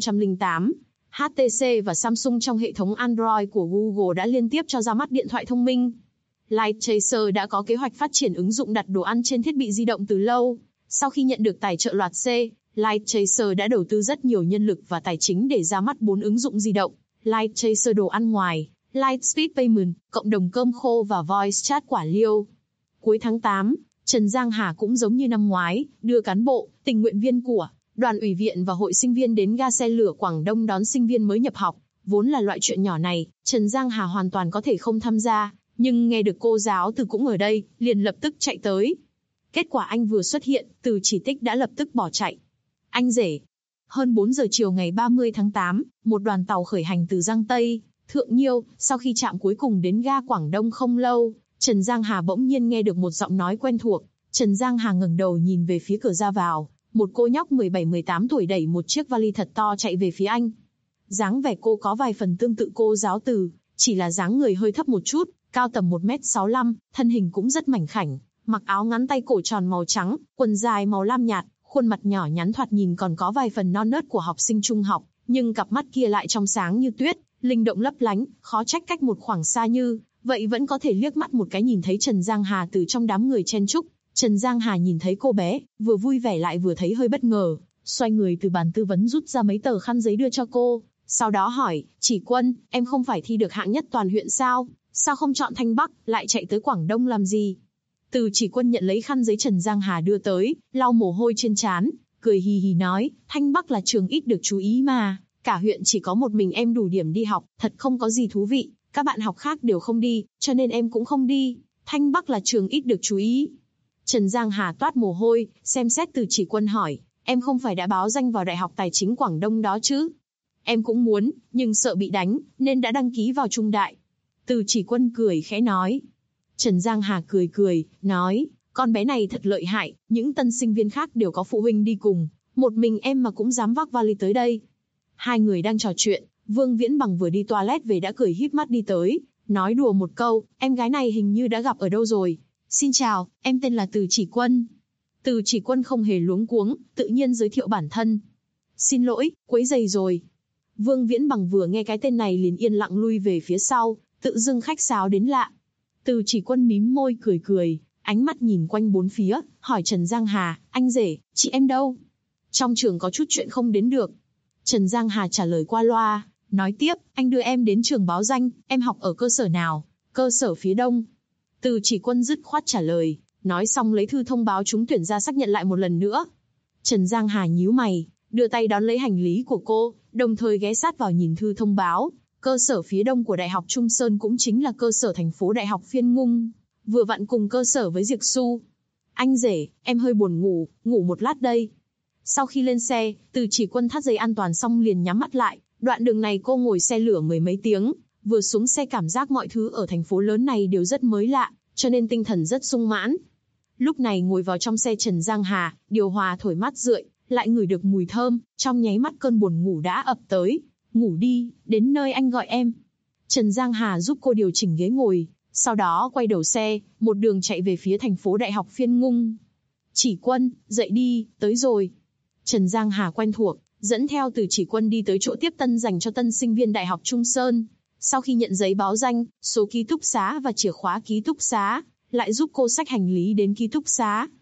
2008, HTC và Samsung trong hệ thống Android của Google đã liên tiếp cho ra mắt điện thoại thông minh. Light Chaser đã có kế hoạch phát triển ứng dụng đặt đồ ăn trên thiết bị di động từ lâu. Sau khi nhận được tài trợ loạt C, Light Chaser đã đầu tư rất nhiều nhân lực và tài chính để ra mắt 4 ứng dụng di động: Light Chaser đồ ăn ngoài, Lightspeed Payment, cộng đồng cơm khô và Voice Chat quả liêu. Cuối tháng 8, Trần Giang Hà cũng giống như năm ngoái, đưa cán bộ, tình nguyện viên của Đoàn ủy viện và hội sinh viên đến ga xe lửa Quảng Đông đón sinh viên mới nhập học. Vốn là loại chuyện nhỏ này, Trần Giang Hà hoàn toàn có thể không tham gia, nhưng nghe được cô giáo Từ cũng ở đây, liền lập tức chạy tới. Kết quả anh vừa xuất hiện, Từ Chỉ Tích đã lập tức bỏ chạy. Anh rể. Hơn 4 giờ chiều ngày 30 tháng 8, một đoàn tàu khởi hành từ Giang Tây, Thượng Nhiêu, sau khi chạm cuối cùng đến ga Quảng Đông không lâu, Trần Giang Hà bỗng nhiên nghe được một giọng nói quen thuộc. Trần Giang Hà ngẩng đầu nhìn về phía cửa ra vào, một cô nhóc 17-18 tuổi đẩy một chiếc vali thật to chạy về phía anh. Dáng vẻ cô có vài phần tương tự cô giáo Từ, chỉ là dáng người hơi thấp một chút, cao tầm 1m65, thân hình cũng rất mảnh khảnh, mặc áo ngắn tay cổ tròn màu trắng, quần dài màu lam nhạt, khuôn mặt nhỏ nhắn thoạt nhìn còn có vài phần non nớt của học sinh trung học, nhưng cặp mắt kia lại trong sáng như tuyết, linh động lấp lánh, khó trách cách một khoảng xa như vậy vẫn có thể liếc mắt một cái nhìn thấy Trần Giang Hà từ trong đám người chen chúc. Trần Giang Hà nhìn thấy cô bé, vừa vui vẻ lại vừa thấy hơi bất ngờ, xoay người từ bàn tư vấn rút ra mấy tờ khăn giấy đưa cho cô, sau đó hỏi, Chỉ Quân, em không phải thi được hạng nhất toàn huyện sao? Sao không chọn Thanh Bắc, lại chạy tới Quảng Đông làm gì? Từ Chỉ Quân nhận lấy khăn giấy Trần Giang Hà đưa tới, lau mồ hôi trên trán, cười hì hì nói, Thanh Bắc là trường ít được chú ý mà, cả huyện chỉ có một mình em đủ điểm đi học, thật không có gì thú vị, các bạn học khác đều không đi, cho nên em cũng không đi, Thanh Bắc là trường ít được chú ý. Trần Giang Hà toát mồ hôi, xem xét Từ Chỉ Quân hỏi, em không phải đã báo danh vào Đại học Tài chính Quảng Đông đó chứ? Em cũng muốn, nhưng sợ bị đánh, nên đã đăng ký vào Trung Đại. Từ Chỉ Quân cười khẽ nói. Trần Giang Hà cười cười, nói, con bé này thật lợi hại, những tân sinh viên khác đều có phụ huynh đi cùng, một mình em mà cũng dám vác vali tới đây. Hai người đang trò chuyện, Vương Viễn Bằng vừa đi toilet về đã cười híp mắt đi tới, nói đùa một câu, em gái này hình như đã gặp ở đâu rồi. Xin chào, em tên là Từ Chỉ Quân. Từ Chỉ Quân không hề luống cuống, tự nhiên giới thiệu bản thân. Xin lỗi, quấy rầy rồi. Vương Viễn Bằng vừa nghe cái tên này liền yên lặng lui về phía sau, tự dưng khách sáo đến lạ. Từ Chỉ Quân mím môi cười cười, ánh mắt nhìn quanh bốn phía, hỏi Trần Giang Hà, anh rể, chị em đâu? Trong trường có chút chuyện không đến được. Trần Giang Hà trả lời qua loa, nói tiếp, anh đưa em đến trường báo danh, em học ở cơ sở nào? Cơ sở phía Đông. Từ Chỉ Quân dứt khoát trả lời, nói xong lấy thư thông báo trúng tuyển ra xác nhận lại một lần nữa. Trần Giang Hà nhíu mày, đưa tay đón lấy hành lý của cô, đồng thời ghé sát vào nhìn thư thông báo. Cơ sở phía Đông của Đại học Trung Sơn cũng chính là cơ sở thành phố Đại học Phiên Ngung, vừa vặn cùng cơ sở với Diệc Xu. Anh rể, em hơi buồn ngủ, ngủ một lát đây. Sau khi lên xe, Từ Chỉ Quân thắt dây an toàn xong liền nhắm mắt lại. Đoạn đường này cô ngồi xe lửa mười mấy tiếng, vừa xuống xe cảm giác mọi thứ ở thành phố lớn này đều rất mới lạ, cho nên tinh thần rất sung mãn. Lúc này ngồi vào trong xe Trần Giang Hà, điều hòa thổi mát rượi, lại ngửi được mùi thơm, trong nháy mắt cơn buồn ngủ đã ập tới. Ngủ đi, đến nơi anh gọi em. Trần Giang Hà giúp cô điều chỉnh ghế ngồi, sau đó quay đầu xe, một đường chạy về phía thành phố Đại học Phiên Ngung. Chỉ Quân, dậy đi, tới rồi. Trần Giang Hà quen thuộc, dẫn theo Từ Chỉ Quân đi tới chỗ tiếp tân dành cho tân sinh viên Đại học Trung Sơn. Sau khi nhận giấy báo danh, số ký túc xá và chìa khóa ký túc xá, lại giúp cô xách hành lý đến ký túc xá.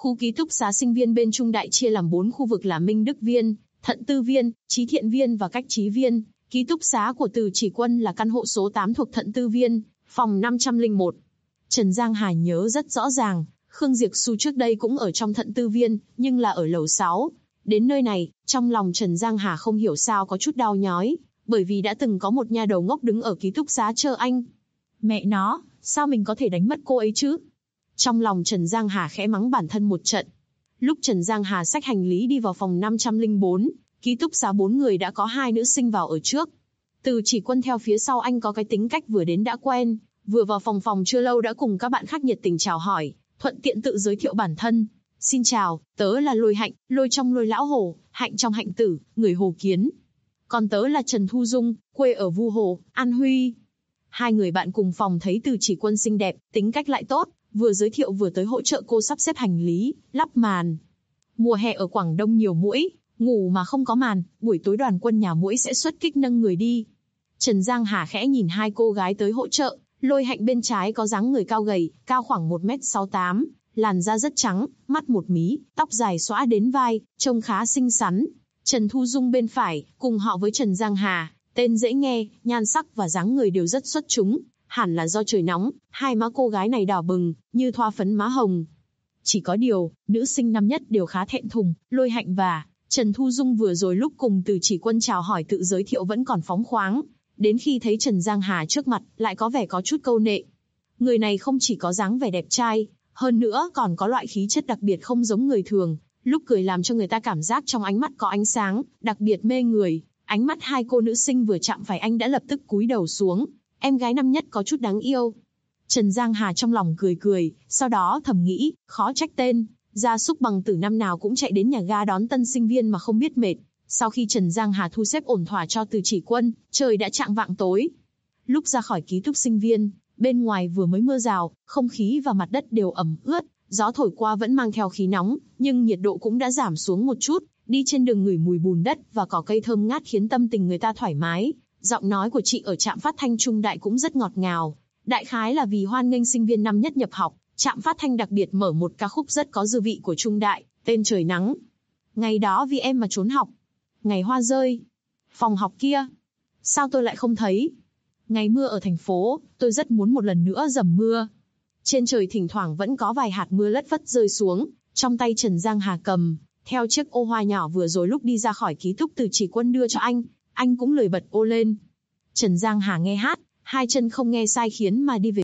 Khu ký túc xá sinh viên bên Trung Đại chia làm 4 khu vực là Minh Đức Viên, Thận Tư Viên, Trí Thiện Viên và Cách Trí Viên. Ký túc xá của Từ Chỉ Quân là căn hộ số 8 thuộc Thận Tư Viên, phòng 501. Trần Giang Hà nhớ rất rõ ràng, Khương Diệp Xu trước đây cũng ở trong Thận Tư Viên, nhưng là ở lầu 6. Đến nơi này, trong lòng Trần Giang Hà không hiểu sao có chút đau nhói, bởi vì đã từng có một nha đầu ngốc đứng ở ký túc xá chờ anh. Mẹ nó, sao mình có thể đánh mất cô ấy chứ? Trong lòng Trần Giang Hà khẽ mắng bản thân một trận. Lúc Trần Giang Hà xách hành lý đi vào phòng 504, ký túc xá 4 người đã có 2 nữ sinh vào ở trước. Từ Chỉ Quân theo phía sau anh có cái tính cách vừa đến đã quen, vừa vào phòng chưa lâu đã cùng các bạn khác nhiệt tình chào hỏi, thuận tiện tự giới thiệu bản thân. Xin chào, tớ là Lôi Hạnh, Lôi trong Lôi lão hồ, Hạnh trong Hạnh tử, người Hồ Kiến. Còn tớ là Trần Thu Dung, quê ở Vu Hồ, An Huy. 2 người bạn cùng phòng thấy Từ Chỉ Quân xinh đẹp, tính cách lại tốt, vừa giới thiệu vừa tới hỗ trợ cô sắp xếp hành lý, lắp màn. Mùa hè ở Quảng Đông nhiều muỗi, ngủ mà không có màn, buổi tối đoàn quân nhà muỗi sẽ xuất kích nâng người đi. Trần Giang Hà khẽ nhìn 2 cô gái tới hỗ trợ, Lôi Hạnh bên trái có dáng người cao gầy, cao khoảng 1m68, làn da rất trắng, mắt một mí, tóc dài xõa đến vai, trông khá xinh xắn. Trần Thu Dung bên phải, cùng họ với Trần Giang Hà, tên dễ nghe, nhan sắc và dáng người đều rất xuất chúng, hẳn là do trời nóng, 2 má cô gái này đỏ bừng, như thoa phấn má hồng. Chỉ có điều, nữ sinh năm nhất đều khá thẹn thùng, Lôi Hạnh và Trần Thu Dung vừa rồi lúc cùng Từ Chỉ Quân chào hỏi tự giới thiệu vẫn còn phóng khoáng, đến khi thấy Trần Giang Hà trước mặt, lại có vẻ có chút câu nệ. Người này không chỉ có dáng vẻ đẹp trai, hơn nữa còn có loại khí chất đặc biệt không giống người thường, lúc cười làm cho người ta cảm giác trong ánh mắt có ánh sáng, đặc biệt mê người. Ánh mắt 2 cô nữ sinh vừa chạm phải anh đã lập tức cúi đầu xuống, em gái năm nhất có chút đáng yêu. Trần Giang Hà trong lòng cười cười, sau đó thầm nghĩ, khó trách tên, gia súc bằng tử năm nào cũng chạy đến nhà ga đón tân sinh viên mà không biết mệt. Sau khi Trần Giang Hà thu xếp ổn thỏa cho Từ Chỉ Quân, trời đã chạng vạng tối. Lúc ra khỏi ký túc sinh viên, bên ngoài vừa mới mưa rào, không khí và mặt đất đều ẩm ướt, gió thổi qua vẫn mang theo khí nóng, nhưng nhiệt độ cũng đã giảm xuống một chút, đi trên đường ngửi mùi bùn đất và cỏ cây thơm ngát khiến tâm tình người ta thoải mái. Giọng nói của chị ở trạm phát thanh Trung Đại cũng rất ngọt ngào. Đại khái là vì hoan nghênh sinh viên năm nhất nhập học, trạm phát thanh đặc biệt mở một ca khúc rất có dư vị của Trung Đại, tên Trời Nắng. Ngày đó vì em mà trốn học. Ngày hoa rơi. Phòng học kia. Sao tôi lại không thấy? Ngày mưa ở thành phố, tôi rất muốn một lần nữa dầm mưa. Trên trời thỉnh thoảng vẫn có vài hạt mưa lất phất rơi xuống, trong tay Trần Giang Hà cầm theo chiếc ô hoa nhỏ vừa rồi lúc đi ra khỏi ký túc Từ Chỉ Quân đưa cho anh cũng lười bật ô lên. Trần Giang Hà nghe hát, 2 chân không nghe sai khiến mà đi về.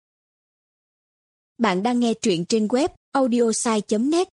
Bạn đang nghe truyện trên web audiosai.net.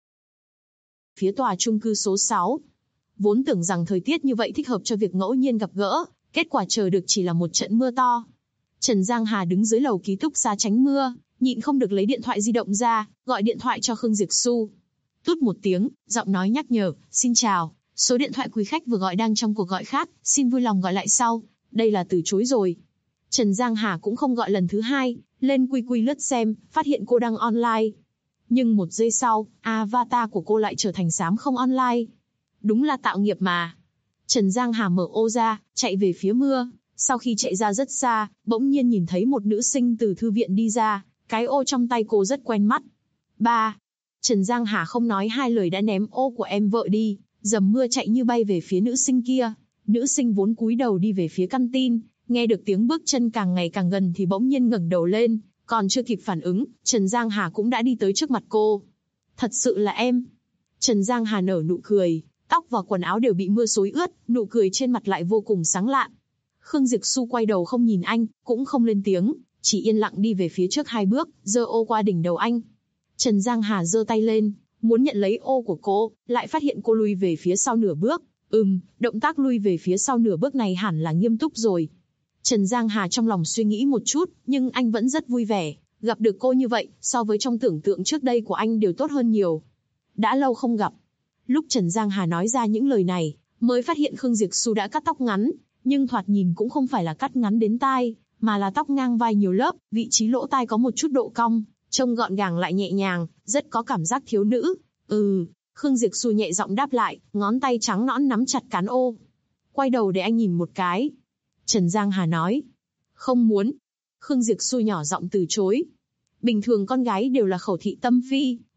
Phía tòa chung cư số 6. Vốn tưởng rằng thời tiết như vậy thích hợp cho việc ngẫu nhiên gặp gỡ, kết quả chờ được chỉ là một trận mưa to. Trần Giang Hà đứng dưới lầu ký túc xá tránh mưa, nhịn không được lấy điện thoại di động ra, gọi điện thoại cho Khương Diệp Xu. Tút một tiếng, giọng nói nhắc nhở, xin chào, số điện thoại quý khách vừa gọi đang trong cuộc gọi khác, xin vui lòng gọi lại sau, đây là từ chối rồi. Trần Giang Hà cũng không gọi lần thứ 2, lên quy lướt xem, phát hiện cô đang online. Nhưng 1 giây sau, avatar của cô lại trở thành xám không online. Đúng là tạo nghiệp mà. Trần Giang Hà mở ô ra, chạy về phía mưa. Sau khi chạy ra rất xa, bỗng nhiên nhìn thấy một nữ sinh từ thư viện đi ra, cái ô trong tay cô rất quen mắt. Ba. Trần Giang Hà không nói 2 lời đã ném ô của em vợ đi, dầm mưa chạy như bay về phía nữ sinh kia. Nữ sinh vốn cúi đầu đi về phía căn tin, nghe được tiếng bước chân càng ngày càng gần thì bỗng nhiên ngẩng đầu lên, còn chưa kịp phản ứng, Trần Giang Hà cũng đã đi tới trước mặt cô. Thật sự là em. Trần Giang Hà nở nụ cười, tóc và quần áo đều bị mưa xối ướt, nụ cười trên mặt lại vô cùng sáng lạn. Khương Diệp Xu quay đầu không nhìn anh, cũng không lên tiếng, chỉ yên lặng đi về phía trước 2 bước, giơ ô qua đỉnh đầu anh. Trần Giang Hà giơ tay lên, muốn nhận lấy ô của cô, lại phát hiện cô lui về phía sau nửa bước. Động tác lui về phía sau nửa bước này hẳn là nghiêm túc rồi. Trần Giang Hà trong lòng suy nghĩ một chút, nhưng anh vẫn rất vui vẻ, gặp được cô như vậy, so với trong tưởng tượng trước đây của anh đều tốt hơn nhiều. Đã lâu không gặp. Lúc Trần Giang Hà nói ra những lời này, mới phát hiện Khương Diệp Xu đã cắt tóc ngắn, nhưng thoạt nhìn cũng không phải là cắt ngắn đến tai, mà là tóc ngang vai nhiều lớp, vị trí lỗ tai có một chút độ cong, trông gọn gàng lại nhẹ nhàng, rất có cảm giác thiếu nữ. Khương Diệp Xu nhẹ giọng đáp lại, ngón tay trắng nõn nắm chặt cán ô. Quay đầu để anh nhìn một cái. Trần Giang Hà nói. Không muốn. Khương Diệp Xu nhỏ giọng từ chối. Bình thường con gái đều là khẩu thị tâm phi,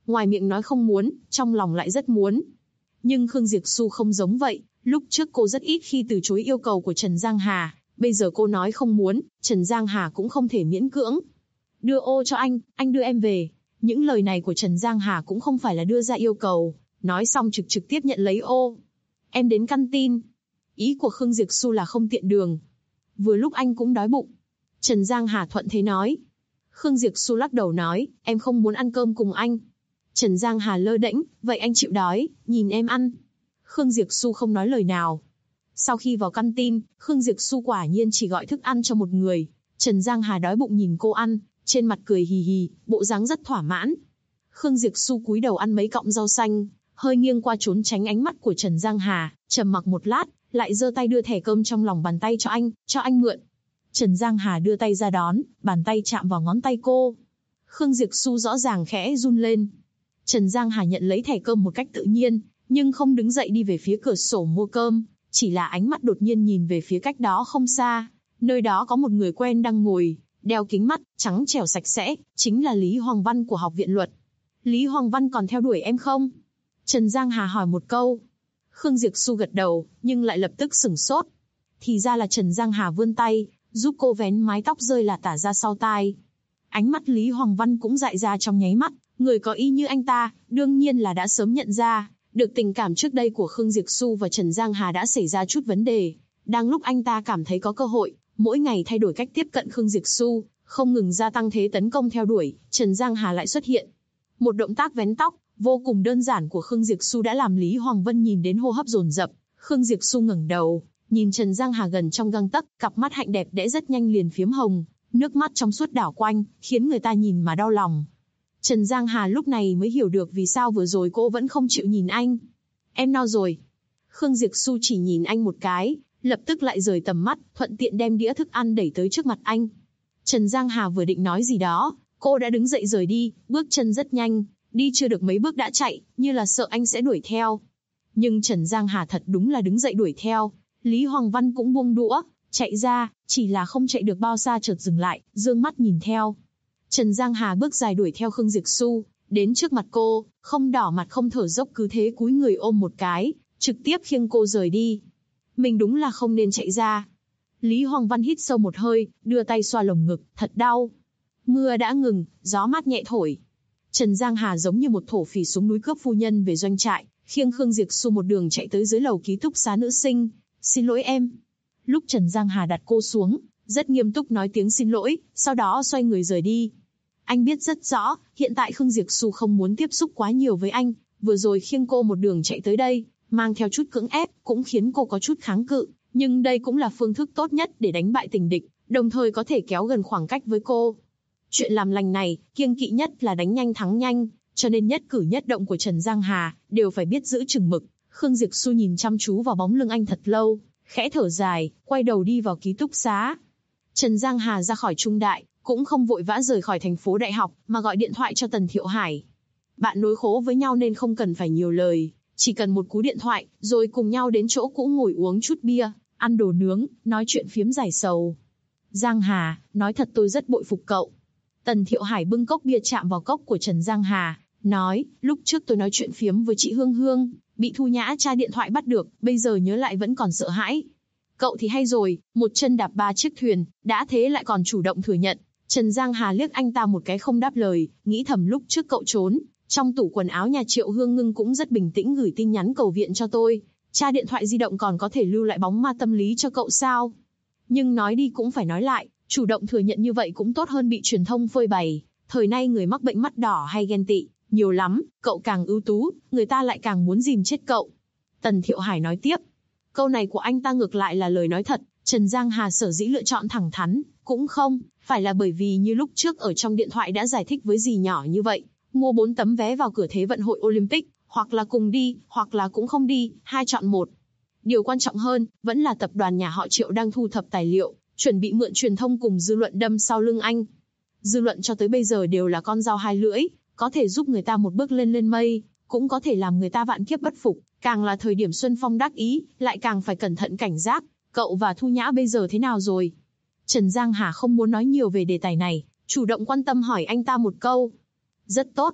ngoài miệng nói không muốn, trong lòng lại rất muốn. Nhưng Khương Diệp Xu không giống vậy, lúc trước cô rất ít khi từ chối yêu cầu của Trần Giang Hà, bây giờ cô nói không muốn, Trần Giang Hà cũng không thể miễn cưỡng. Đưa ô cho anh đưa em về. Những lời này của Trần Giang Hà cũng không phải là đưa ra yêu cầu, nói xong trực tiếp nhận lấy ô. Em đến căn tin. Ý của Khương Diệp Xu là không tiện đường. Vừa lúc anh cũng đói bụng. Trần Giang Hà thuận thế nói. Khương Diệp Xu lắc đầu nói, em không muốn ăn cơm cùng anh. Trần Giang Hà lơ đễnh, vậy anh chịu đói, nhìn em ăn. Khương Diệp Xu không nói lời nào. Sau khi vào căn tin, Khương Diệp Xu quả nhiên chỉ gọi thức ăn cho một người. Trần Giang Hà đói bụng nhìn cô ăn, trên mặt cười hì hì, bộ dáng rất thỏa mãn. Khương Diệp Xu cúi đầu ăn mấy cọng rau xanh, hơi nghiêng qua trốn tránh ánh mắt của Trần Giang Hà, trầm mặc một lát, lại giơ tay đưa thẻ cơm trong lòng bàn tay cho anh mượn. Trần Giang Hà đưa tay ra đón, bàn tay chạm vào ngón tay cô. Khương Diệp Xu rõ ràng khẽ run lên. Trần Giang Hà nhận lấy thẻ cơm một cách tự nhiên, nhưng không đứng dậy đi về phía cửa sổ mua cơm, chỉ là ánh mắt đột nhiên nhìn về phía cách đó không xa, nơi đó có một người quen đang ngồi, đeo kính mắt, trắng trẻo sạch sẽ, chính là Lý Hoàng Văn của Học viện Luật. Lý Hoàng Văn còn theo đuổi em không? Trần Giang Hà hỏi một câu. Khương Diệp Xu gật đầu, nhưng lại lập tức sửng sốt. Thì ra là Trần Giang Hà vươn tay, giúp cô vén mái tóc rơi là tả ra sau tai. Ánh mắt Lý Hoàng Văn cũng dại ra trong nháy mắt, người có ý như anh ta, đương nhiên là đã sớm nhận ra, được tình cảm trước đây của Khương Diệp Xu và Trần Giang Hà đã xảy ra chút vấn đề. Đang lúc anh ta cảm thấy có cơ hội, mỗi ngày thay đổi cách tiếp cận Khương Diệp Xu, không ngừng gia tăng thế tấn công theo đuổi, Trần Giang Hà lại xuất hiện. Một động tác vén tóc, vô cùng đơn giản của Khương Diệp Xu đã làm Lý Hoàng Vân nhìn đến hô hấp dồn dập. Khương Diệp Xu ngẩng đầu, nhìn Trần Giang Hà gần trong gang tấc, cặp mắt hạnh đẹp đẽ rất nhanh liền phiếm hồng, nước mắt trong suốt đảo quanh, khiến người ta nhìn mà đau lòng. Trần Giang Hà lúc này mới hiểu được vì sao vừa rồi cô vẫn không chịu nhìn anh. Em no rồi. Khương Diệp Xu chỉ nhìn anh một cái, lập tức lại rời tầm mắt, thuận tiện đem đĩa thức ăn đẩy tới trước mặt anh. Trần Giang Hà vừa định nói gì đó, cô đã đứng dậy rời đi, bước chân rất nhanh, đi chưa được mấy bước đã chạy, như là sợ anh sẽ đuổi theo. Nhưng Trần Giang Hà thật đúng là đứng dậy đuổi theo, Lý Hoàng Văn cũng buông đũa, chạy ra, chỉ là không chạy được bao xa chợt dừng lại, dương mắt nhìn theo. Trần Giang Hà bước dài đuổi theo Khương Diệp Xu, đến trước mặt cô, không đỏ mặt không thở dốc cứ thế cúi người ôm một cái, trực tiếp khiêng cô rời đi. Mình đúng là không nên chạy ra. Lý Hoàng Văn hít sâu một hơi, đưa tay xoa lồng ngực, thật đau. Mưa đã ngừng, gió mát nhẹ thổi. Trần Giang Hà giống như một thổ phỉ xuống núi cướp phu nhân về doanh trại, khiêng Khương Diệp Xu một đường chạy tới dưới lầu ký túc xá nữ sinh. Xin lỗi em. Lúc Trần Giang Hà đặt cô xuống, rất nghiêm túc nói tiếng xin lỗi, sau đó xoay người rời đi. Anh biết rất rõ, hiện tại Khương Diệp Xu không muốn tiếp xúc quá nhiều với anh, vừa rồi khiêng cô một đường chạy tới đây, mang theo chút cưỡng ép, cũng khiến cô có chút kháng cự, nhưng đây cũng là phương thức tốt nhất để đánh bại tình địch, đồng thời có thể kéo gần khoảng cách với cô. Chuyện làm lành này, kiêng kỵ nhất là đánh nhanh thắng nhanh, cho nên nhất cử nhất động của Trần Giang Hà đều phải biết giữ chừng mực. Khương Diệp Xu nhìn chăm chú vào bóng lưng anh thật lâu, khẽ thở dài, quay đầu đi vào ký túc xá. Trần Giang Hà ra khỏi trung đại, cũng không vội vã rời khỏi thành phố đại học, mà gọi điện thoại cho Tần Thiệu Hải. Bạn nối khố với nhau nên không cần phải nhiều lời, chỉ cần một cú điện thoại, rồi cùng nhau đến chỗ cũ ngồi uống chút bia, ăn đồ nướng, nói chuyện phiếm giải sầu. Giang Hà, nói thật tôi rất bội phục cậu. Tần Thiệu Hải bưng cốc bia chạm vào cốc của Trần Giang Hà, nói, lúc trước tôi nói chuyện phiếm với chị Hương Hương, bị Thu Nhã tra điện thoại bắt được, bây giờ nhớ lại vẫn còn sợ hãi. Cậu thì hay rồi, một chân đạp 3 chiếc thuyền, đã thế lại còn chủ động thừa nhận. Trần Giang Hà liếc anh ta một cái không đáp lời, nghĩ thầm lúc trước cậu trốn, trong tủ quần áo nhà Triệu Hương Ngưng cũng rất bình tĩnh gửi tin nhắn cầu viện cho tôi. Tra điện thoại di động còn có thể lưu lại bóng ma tâm lý cho cậu sao? Nhưng nói đi cũng phải nói lại, chủ động thừa nhận như vậy cũng tốt hơn bị truyền thông phơi bày. Thời nay người mắc bệnh mắt đỏ hay ghen tị nhiều lắm, cậu càng ưu tú, người ta lại càng muốn dìm chết cậu. Tần Thiệu Hải nói tiếp. Câu này của anh ta ngược lại là lời nói thật, Trần Giang Hà sở dĩ lựa chọn thẳng thắn, cũng không phải là bởi vì như lúc trước ở trong điện thoại đã giải thích với dì nhỏ như vậy, mua 4 tấm vé vào cửa Thế vận hội Olympic, hoặc là cùng đi, hoặc là cũng không đi, 2 chọn 1. Điều quan trọng hơn, vẫn là tập đoàn nhà họ Triệu đang thu thập tài liệu, chuẩn bị mượn truyền thông cùng dư luận đâm sau lưng anh. Dư luận cho tới bây giờ đều là con dao hai lưỡi, có thể giúp người ta một bước lên mây, cũng có thể làm người ta vạn kiếp bất phục, càng là thời điểm Xuân Phong đắc ý, lại càng phải cẩn thận cảnh giác. Cậu và Thu Nhã bây giờ thế nào rồi? Trần Giang Hà không muốn nói nhiều về đề tài này, chủ động quan tâm hỏi anh ta một câu. Rất tốt.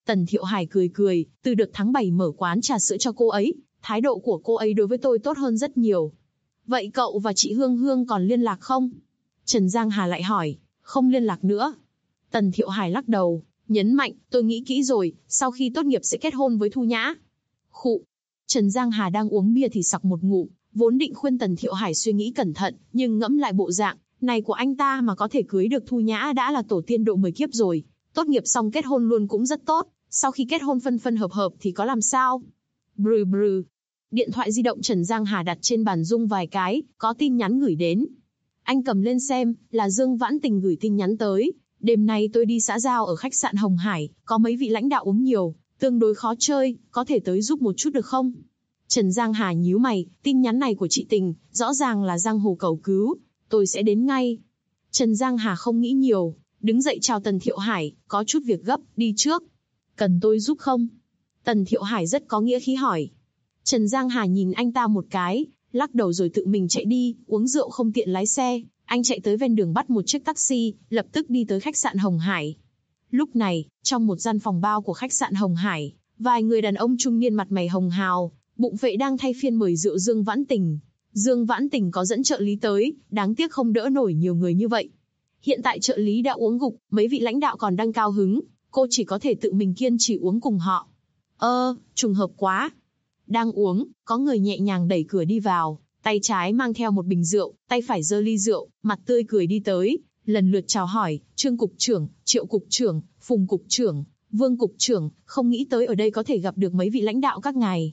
Tần Thiệu Hải cười cười, từ đợt tháng 7 mở quán trà sữa cho cô ấy, thái độ của cô ấy đối với tôi tốt hơn rất nhiều. Vậy cậu và chị Hương Hương còn liên lạc không? Trần Giang Hà lại hỏi. Không liên lạc nữa. Tần Thiệu Hải lắc đầu, nhấn mạnh, tôi nghĩ kỹ rồi, sau khi tốt nghiệp sẽ kết hôn với Thu Nhã. Khụ. Trần Giang Hà đang uống bia thì sặc một ngụm, vốn định khuyên Tần Thiệu Hải suy nghĩ cẩn thận, nhưng ngẫm lại bộ dạng này của anh ta mà có thể cưới được Thu Nhã đã là tổ tiên độ 10 kiếp rồi. Tốt nghiệp xong kết hôn luôn cũng rất tốt, sau khi kết hôn phân phân hợp hợp thì có làm sao? Brừ brừ. Điện thoại di động Trần Giang Hà đặt trên bàn rung vài cái, có tin nhắn gửi đến. Anh cầm lên xem, là Dương Vãn Tình gửi tin nhắn tới. Đêm nay tôi đi xã giao ở khách sạn Hồng Hải, có mấy vị lãnh đạo uống nhiều, tương đối khó chơi, có thể tới giúp một chút được không? Trần Giang Hà nhíu mày, tin nhắn này của chị Tình, rõ ràng là giang hồ cầu cứu, tôi sẽ đến ngay. Trần Giang Hà không nghĩ nhiều, đứng dậy chào Tần Thiệu Hải, có chút việc gấp, đi trước. Cần tôi giúp không? Tần Thiệu Hải rất có nghĩa khí hỏi. Trần Giang Hà nhìn anh ta một cái, lắc đầu rồi tự mình chạy đi, uống rượu không tiện lái xe. Anh chạy tới ven đường bắt một chiếc taxi, lập tức đi tới khách sạn Hồng Hải. Lúc này, trong một gian phòng bao của khách sạn Hồng Hải, vài người đàn ông trung niên mặt mày hồng hào, bụng vệ đang thay phiên mời rượu Dương Vãn Tình. Dương Vãn Tình có dẫn trợ lý tới, đáng tiếc không đỡ nổi nhiều người như vậy. Hiện tại trợ lý đã uống gục, mấy vị lãnh đạo còn đang cao hứng, cô chỉ có thể tự mình kiên trì uống cùng họ. Trùng hợp quá. Đang uống, có người nhẹ nhàng đẩy cửa đi vào, tay trái mang theo một bình rượu, tay phải giơ ly rượu, mặt tươi cười đi tới, lần lượt chào hỏi, Trương cục trưởng, Triệu cục trưởng, Phùng cục trưởng, Vương cục trưởng, không nghĩ tới ở đây có thể gặp được mấy vị lãnh đạo các ngài.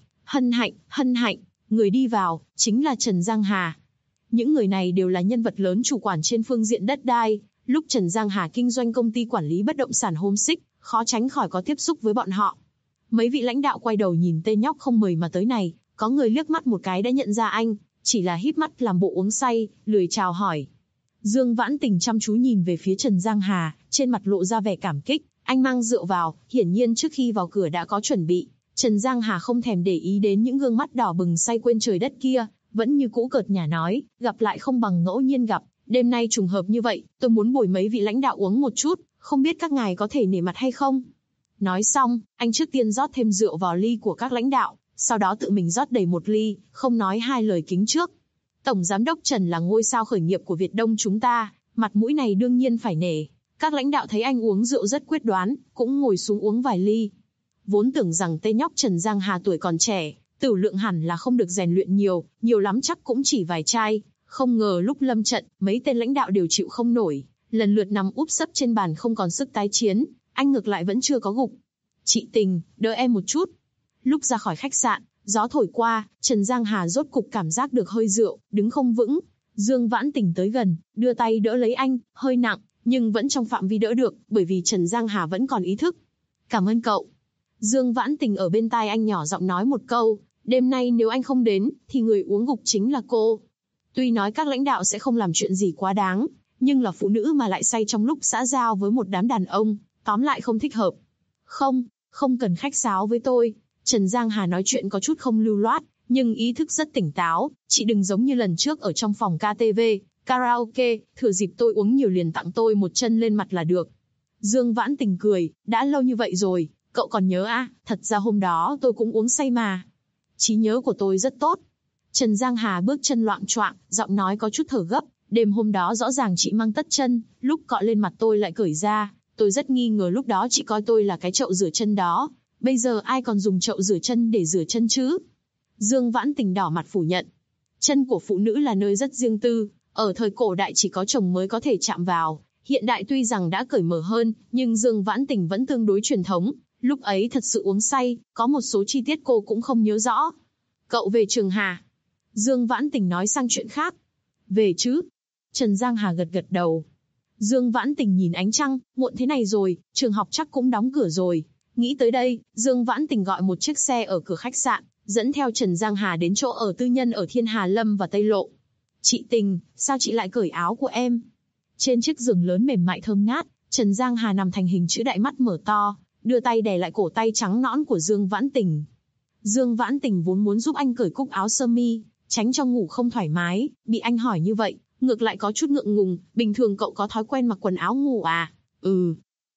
Hân hạnh, người đi vào, chính là Trần Giang Hà. Những người này đều là nhân vật lớn chủ quản trên phương diện đất đai, lúc Trần Giang Hà kinh doanh công ty quản lý bất động sản Homesick, khó tránh khỏi có tiếp xúc với bọn họ. Mấy vị lãnh đạo quay đầu nhìn tên nhóc không mời mà tới này, có người liếc mắt một cái đã nhận ra anh, chỉ là híp mắt làm bộ uống say, lười chào hỏi. Dương Vãn Tình chăm chú nhìn về phía Trần Giang Hà, trên mặt lộ ra vẻ cảm kích, anh mang rượu vào, hiển nhiên trước khi vào cửa đã có chuẩn bị. Trần Giang Hà không thèm để ý đến những gương mắt đỏ bừng say quên trời đất kia, vẫn như cũ cợt nhả nói, gặp lại không bằng ngẫu nhiên gặp, đêm nay trùng hợp như vậy, tôi muốn bồi mấy vị lãnh đạo uống một chút, không biết các ngài có thể nể mặt hay không? Nói xong, anh trước tiên rót thêm rượu vào ly của các lãnh đạo, sau đó tự mình rót đầy một ly, không nói hai lời kính trước. Tổng giám đốc Trần là ngôi sao khởi nghiệp của Việt Đông chúng ta, mặt mũi này đương nhiên phải nể. Các lãnh đạo thấy anh uống rượu rất quyết đoán, cũng ngồi xuống uống vài ly. Vốn tưởng rằng tên nhóc Trần Giang Hà tuổi còn trẻ, tửu lượng hẳn là không được rèn luyện nhiều lắm chắc cũng chỉ vài chai. Không ngờ lúc lâm trận, mấy tên lãnh đạo đều chịu không nổi, lần lượt nằm úp sấp trên bàn không còn sức tái chiến, anh ngược lại vẫn chưa có gục. Chị Tình, đỡ em một chút. Lúc ra khỏi khách sạn, gió thổi qua, Trần Giang Hà rốt cục cảm giác được hơi rượu, đứng không vững. Dương Vãn Tình tới gần, đưa tay đỡ lấy anh, hơi nặng, nhưng vẫn trong phạm vi đỡ được, bởi vì Trần Giang Hà vẫn còn ý thức. Cảm ơn cậu. Dương Vãn Tình ở bên tai anh nhỏ giọng nói một câu, đêm nay nếu anh không đến, thì người uống gục chính là cô. Tuy nói các lãnh đạo sẽ không làm chuyện gì quá đáng, nhưng là phụ nữ mà lại say trong lúc xã giao với một đám đàn ông, tóm lại không thích hợp. Không cần khách sáo với tôi. Trần Giang Hà nói chuyện có chút không lưu loát, nhưng ý thức rất tỉnh táo, chị đừng giống như lần trước ở trong phòng KTV, karaoke, thừa dịp tôi uống nhiều liền tặng tôi một chân lên mặt là được. Dương Vãn Tình cười, đã lâu như vậy rồi, cậu còn nhớ à, thật ra hôm đó tôi cũng uống say mà. Trí nhớ của tôi rất tốt. Trần Giang Hà bước chân loạng choạng, giọng nói có chút thở gấp, đêm hôm đó rõ ràng chị mang tất chân, lúc cọ lên mặt tôi lại cởi ra, tôi rất nghi ngờ lúc đó chị coi tôi là cái chậu rửa chân đó. Bây giờ ai còn dùng chậu rửa chân để rửa chân chứ? Dương Vãn Tình đỏ mặt phủ nhận. Chân của phụ nữ là nơi rất riêng tư, ở thời cổ đại chỉ có chồng mới có thể chạm vào. Hiện đại tuy rằng đã cởi mở hơn, nhưng Dương Vãn Tình vẫn tương đối truyền thống. Lúc ấy thật sự uống say, có một số chi tiết cô cũng không nhớ rõ. Cậu về trường hả? Dương Vãn Tình nói sang chuyện khác. Về chứ? Trần Giang Hà gật gật đầu. Dương Vãn Tình nhìn ánh trăng, muộn thế này rồi, trường học chắc cũng đóng cửa rồi. Nghĩ tới đây, Dương Vãn Tình gọi một chiếc xe ở cửa khách sạn, dẫn theo Trần Giang Hà đến chỗ ở tư nhân ở Thiên Hà Lâm và Tây Lộ. Chị Tình, sao chị lại cởi áo của em? Trên chiếc giường lớn mềm mại thơm ngát, Trần Giang Hà nằm thành hình chữ đại, mắt mở to, đưa tay đè lại cổ tay trắng nõn của Dương Vãn Tình. Dương Vãn Tình vốn muốn giúp anh cởi cúc áo sơ mi, tránh cho ngủ không thoải mái, bị anh hỏi như vậy, ngược lại có chút ngượng ngùng, bình thường cậu có thói quen mặc quần áo ngủ à?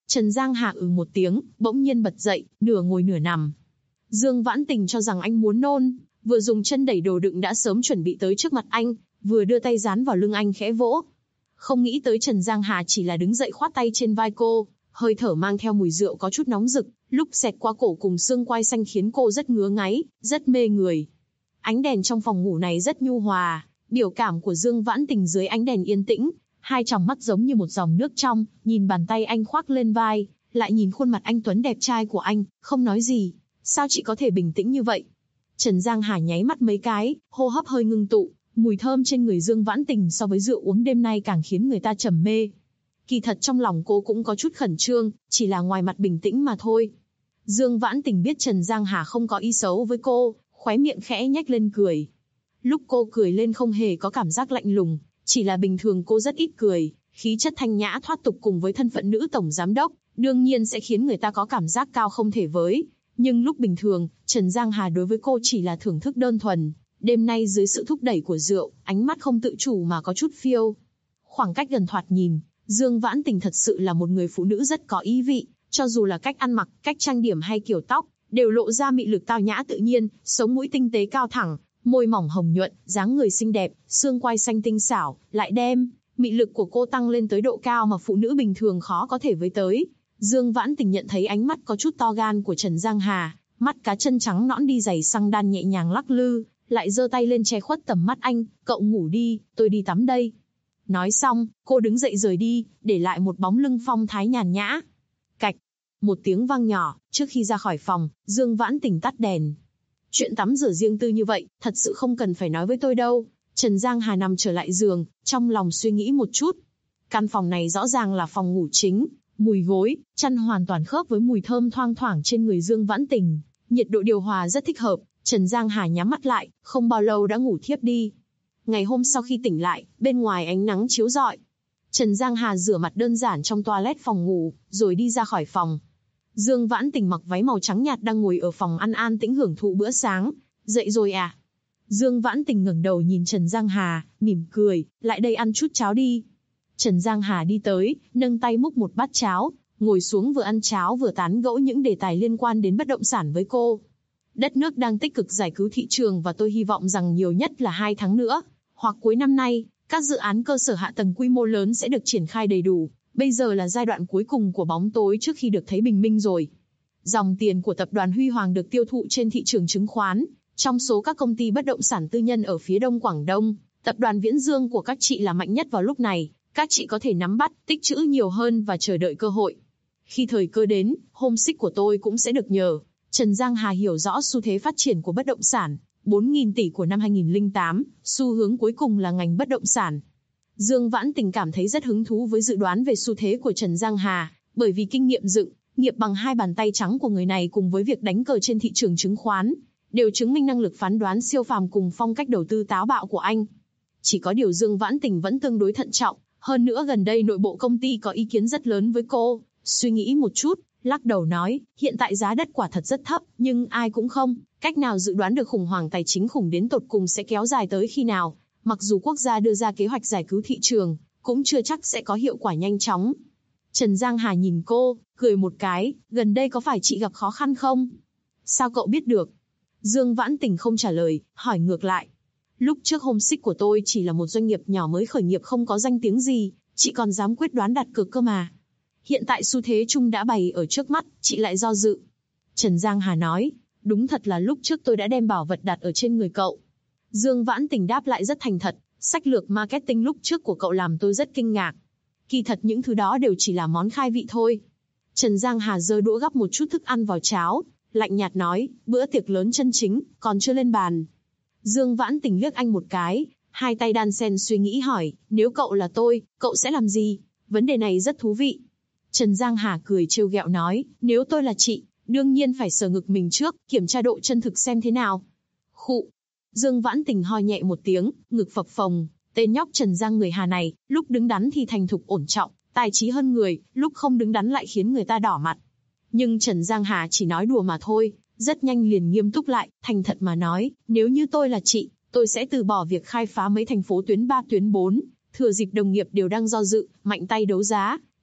Trần Giang Hà một tiếng, bỗng nhiên bật dậy, nửa ngồi nửa nằm. Dương Vãn Tình cho rằng anh muốn nôn, vừa dùng chân đẩy đồ đựng đã sớm chuẩn bị tới trước mặt anh, vừa đưa tay dán vào lưng anh khẽ vỗ. Không nghĩ tới Trần Giang Hà chỉ là đứng dậy khoát tay trên vai cô, hơi thở mang theo mùi rượu có chút nóng rực, lúc xẹt qua cổ cùng xương quai xanh khiến cô rất ngứa ngáy, rất mê người. Ánh đèn trong phòng ngủ này rất nhu hòa, biểu cảm của Dương Vãn Tình dưới ánh đèn yên tĩnh, hai tròng mắt giống như một dòng nước trong, nhìn bàn tay anh khoác lên vai, lại nhìn khuôn mặt anh tuấn đẹp trai của anh, không nói gì. Sao chị có thể bình tĩnh như vậy? Trần Giang Hà nháy mắt mấy cái, hô hấp hơi ngưng tụ, mùi thơm trên người Dương Vãn Tình so với rượu uống đêm nay càng khiến người ta trầm mê. Kỳ thật trong lòng cô cũng có chút khẩn trương, chỉ là ngoài mặt bình tĩnh mà thôi. Dương Vãn Tình biết Trần Giang Hà không có ý xấu với cô, khóe miệng khẽ nhếch lên cười. Lúc cô cười lên không hề có cảm giác lạnh lùng, chỉ là bình thường cô rất ít cười, khí chất thanh nhã thoát tục cùng với thân phận nữ tổng giám đốc, đương nhiên sẽ khiến người ta có cảm giác cao không thể với. Nhưng lúc bình thường, Trần Giang Hà đối với cô chỉ là thưởng thức đơn thuần. Đêm nay dưới sự thúc đẩy của rượu, ánh mắt không tự chủ mà có chút phiêu. Khoảng cách gần thoạt nhìn, Dương Vãn Tình thật sự là một người phụ nữ rất có ý vị, cho dù là cách ăn mặc, cách trang điểm hay kiểu tóc, đều lộ ra mị lực tao nhã tự nhiên, sống mũi tinh tế cao thẳng, môi mỏng hồng nhuận, dáng người xinh đẹp, xương quai xanh tinh xảo, lại đem mị lực của cô tăng lên tới độ cao mà phụ nữ bình thường khó có thể với tới. Dương Vãn Tình nhận thấy ánh mắt có chút to gan của Trần Giang Hà, mắt cá chân trắng nõn đi giày xăng đan nhẹ nhàng lắc lư, lại giơ tay lên che khuất tầm mắt anh, cậu ngủ đi, tôi đi tắm đây. Nói xong, cô đứng dậy rời đi, để lại một bóng lưng phong thái nhàn nhã. Cạch, một tiếng vang nhỏ, trước khi ra khỏi phòng, Dương Vãn Tình tắt đèn. Chuyện tắm rửa riêng tư như vậy, thật sự không cần phải nói với tôi đâu. Trần Giang Hà nằm trở lại giường, trong lòng suy nghĩ một chút. Căn phòng này rõ ràng là phòng ngủ chính, mùi gối, chăn hoàn toàn khớp với mùi thơm thoang thoảng trên người Dương Vãn Tình. Nhiệt độ điều hòa rất thích hợp, Trần Giang Hà nhắm mắt lại, không bao lâu đã ngủ thiếp đi. Ngày hôm sau khi tỉnh lại, bên ngoài ánh nắng chiếu rọi. Trần Giang Hà rửa mặt đơn giản trong toilet phòng ngủ, rồi đi ra khỏi phòng. Dương Vãn Tình mặc váy màu trắng nhạt đang ngồi ở phòng ăn an tĩnh hưởng thụ bữa sáng. Dậy rồi à? Dương Vãn Tình ngẩng đầu nhìn Trần Giang Hà, mỉm cười, lại đây ăn chút cháo đi. Trần Giang Hà đi tới, nâng tay múc một bát cháo, ngồi xuống vừa ăn cháo vừa tán gẫu những đề tài liên quan đến bất động sản với cô. Đất nước đang tích cực giải cứu thị trường và tôi hy vọng rằng nhiều nhất là 2 tháng nữa, hoặc cuối năm nay, các dự án cơ sở hạ tầng quy mô lớn sẽ được triển khai đầy đủ. Bây giờ là giai đoạn cuối cùng của bóng tối trước khi được thấy bình minh rồi. Dòng tiền của tập đoàn Huy Hoàng được tiêu thụ trên thị trường chứng khoán. Trong số các công ty bất động sản tư nhân ở phía đông Quảng Đông, tập đoàn Viễn Dương của các chị là mạnh nhất vào lúc này. Các chị có thể nắm bắt, tích trữ nhiều hơn và chờ đợi cơ hội. Khi thời cơ đến, home xích của tôi cũng sẽ được nhờ. Trần Giang Hà hiểu rõ xu thế phát triển của bất động sản. 4.000 tỷ của năm 2008, xu hướng cuối cùng là ngành bất động sản. Dương Vãn Tình cảm thấy rất hứng thú với dự đoán về xu thế của Trần Giang Hà, bởi vì kinh nghiệm dựng, nghiệp bằng 2 bàn tay trắng của người này cùng với việc đánh cờ trên thị trường chứng khoán, đều chứng minh năng lực phán đoán siêu phàm cùng phong cách đầu tư táo bạo của anh. Chỉ có điều Dương Vãn Tình vẫn tương đối thận trọng, hơn nữa gần đây nội bộ công ty có ý kiến rất lớn với cô, suy nghĩ một chút, lắc đầu nói, hiện tại giá đất quả thật rất thấp, nhưng ai cũng không cách nào dự đoán được khủng hoảng tài chính khủng đến tột cùng sẽ kéo dài tới khi nào. Mặc dù quốc gia đưa ra kế hoạch giải cứu thị trường, cũng chưa chắc sẽ có hiệu quả nhanh chóng. Trần Giang Hà nhìn cô, cười một cái, gần đây có phải chị gặp khó khăn không? Sao cậu biết được? Dương Vãn Tình không trả lời, hỏi ngược lại. Lúc trước home xích của tôi chỉ là một doanh nghiệp nhỏ mới khởi nghiệp không có danh tiếng gì, chị còn dám quyết đoán đặt cược cơ mà. Hiện tại xu thế chung đã bày ở trước mắt, chị lại do dự. Trần Giang Hà nói, đúng thật là lúc trước tôi đã đem bảo vật đặt ở trên người cậu. Dương Vãn Tình đáp lại rất thành thật, sách lược marketing lúc trước của cậu làm tôi rất kinh ngạc. Kỳ thật những thứ đó đều chỉ là món khai vị thôi. Trần Giang Hà giơ đũa gắp một chút thức ăn vào cháo, lạnh nhạt nói, bữa tiệc lớn chân chính, còn chưa lên bàn. Dương Vãn Tình liếc anh một cái, hai tay đan sen suy nghĩ hỏi, nếu cậu là tôi, cậu sẽ làm gì? Vấn đề này rất thú vị. Trần Giang Hà cười trêu ghẹo nói, nếu tôi là chị, đương nhiên phải sờ ngực mình trước, kiểm tra độ chân thực xem thế nào. Khụ. Dương Vãn Tình ho nhẹ một tiếng, ngực phập phồng, tên nhóc Trần Giang người Hà này, lúc đứng đắn thì thành thục ổn trọng, tài trí hơn người, lúc không đứng đắn lại khiến người ta đỏ mặt. Nhưng Trần Giang Hà chỉ nói đùa mà thôi, rất nhanh liền nghiêm túc lại, thành thật mà nói, nếu như tôi là chị, tôi sẽ từ bỏ việc khai phá mấy thành phố tuyến 3 tuyến 4, thừa dịp đồng nghiệp đều đang do dự, mạnh tay đấu giá,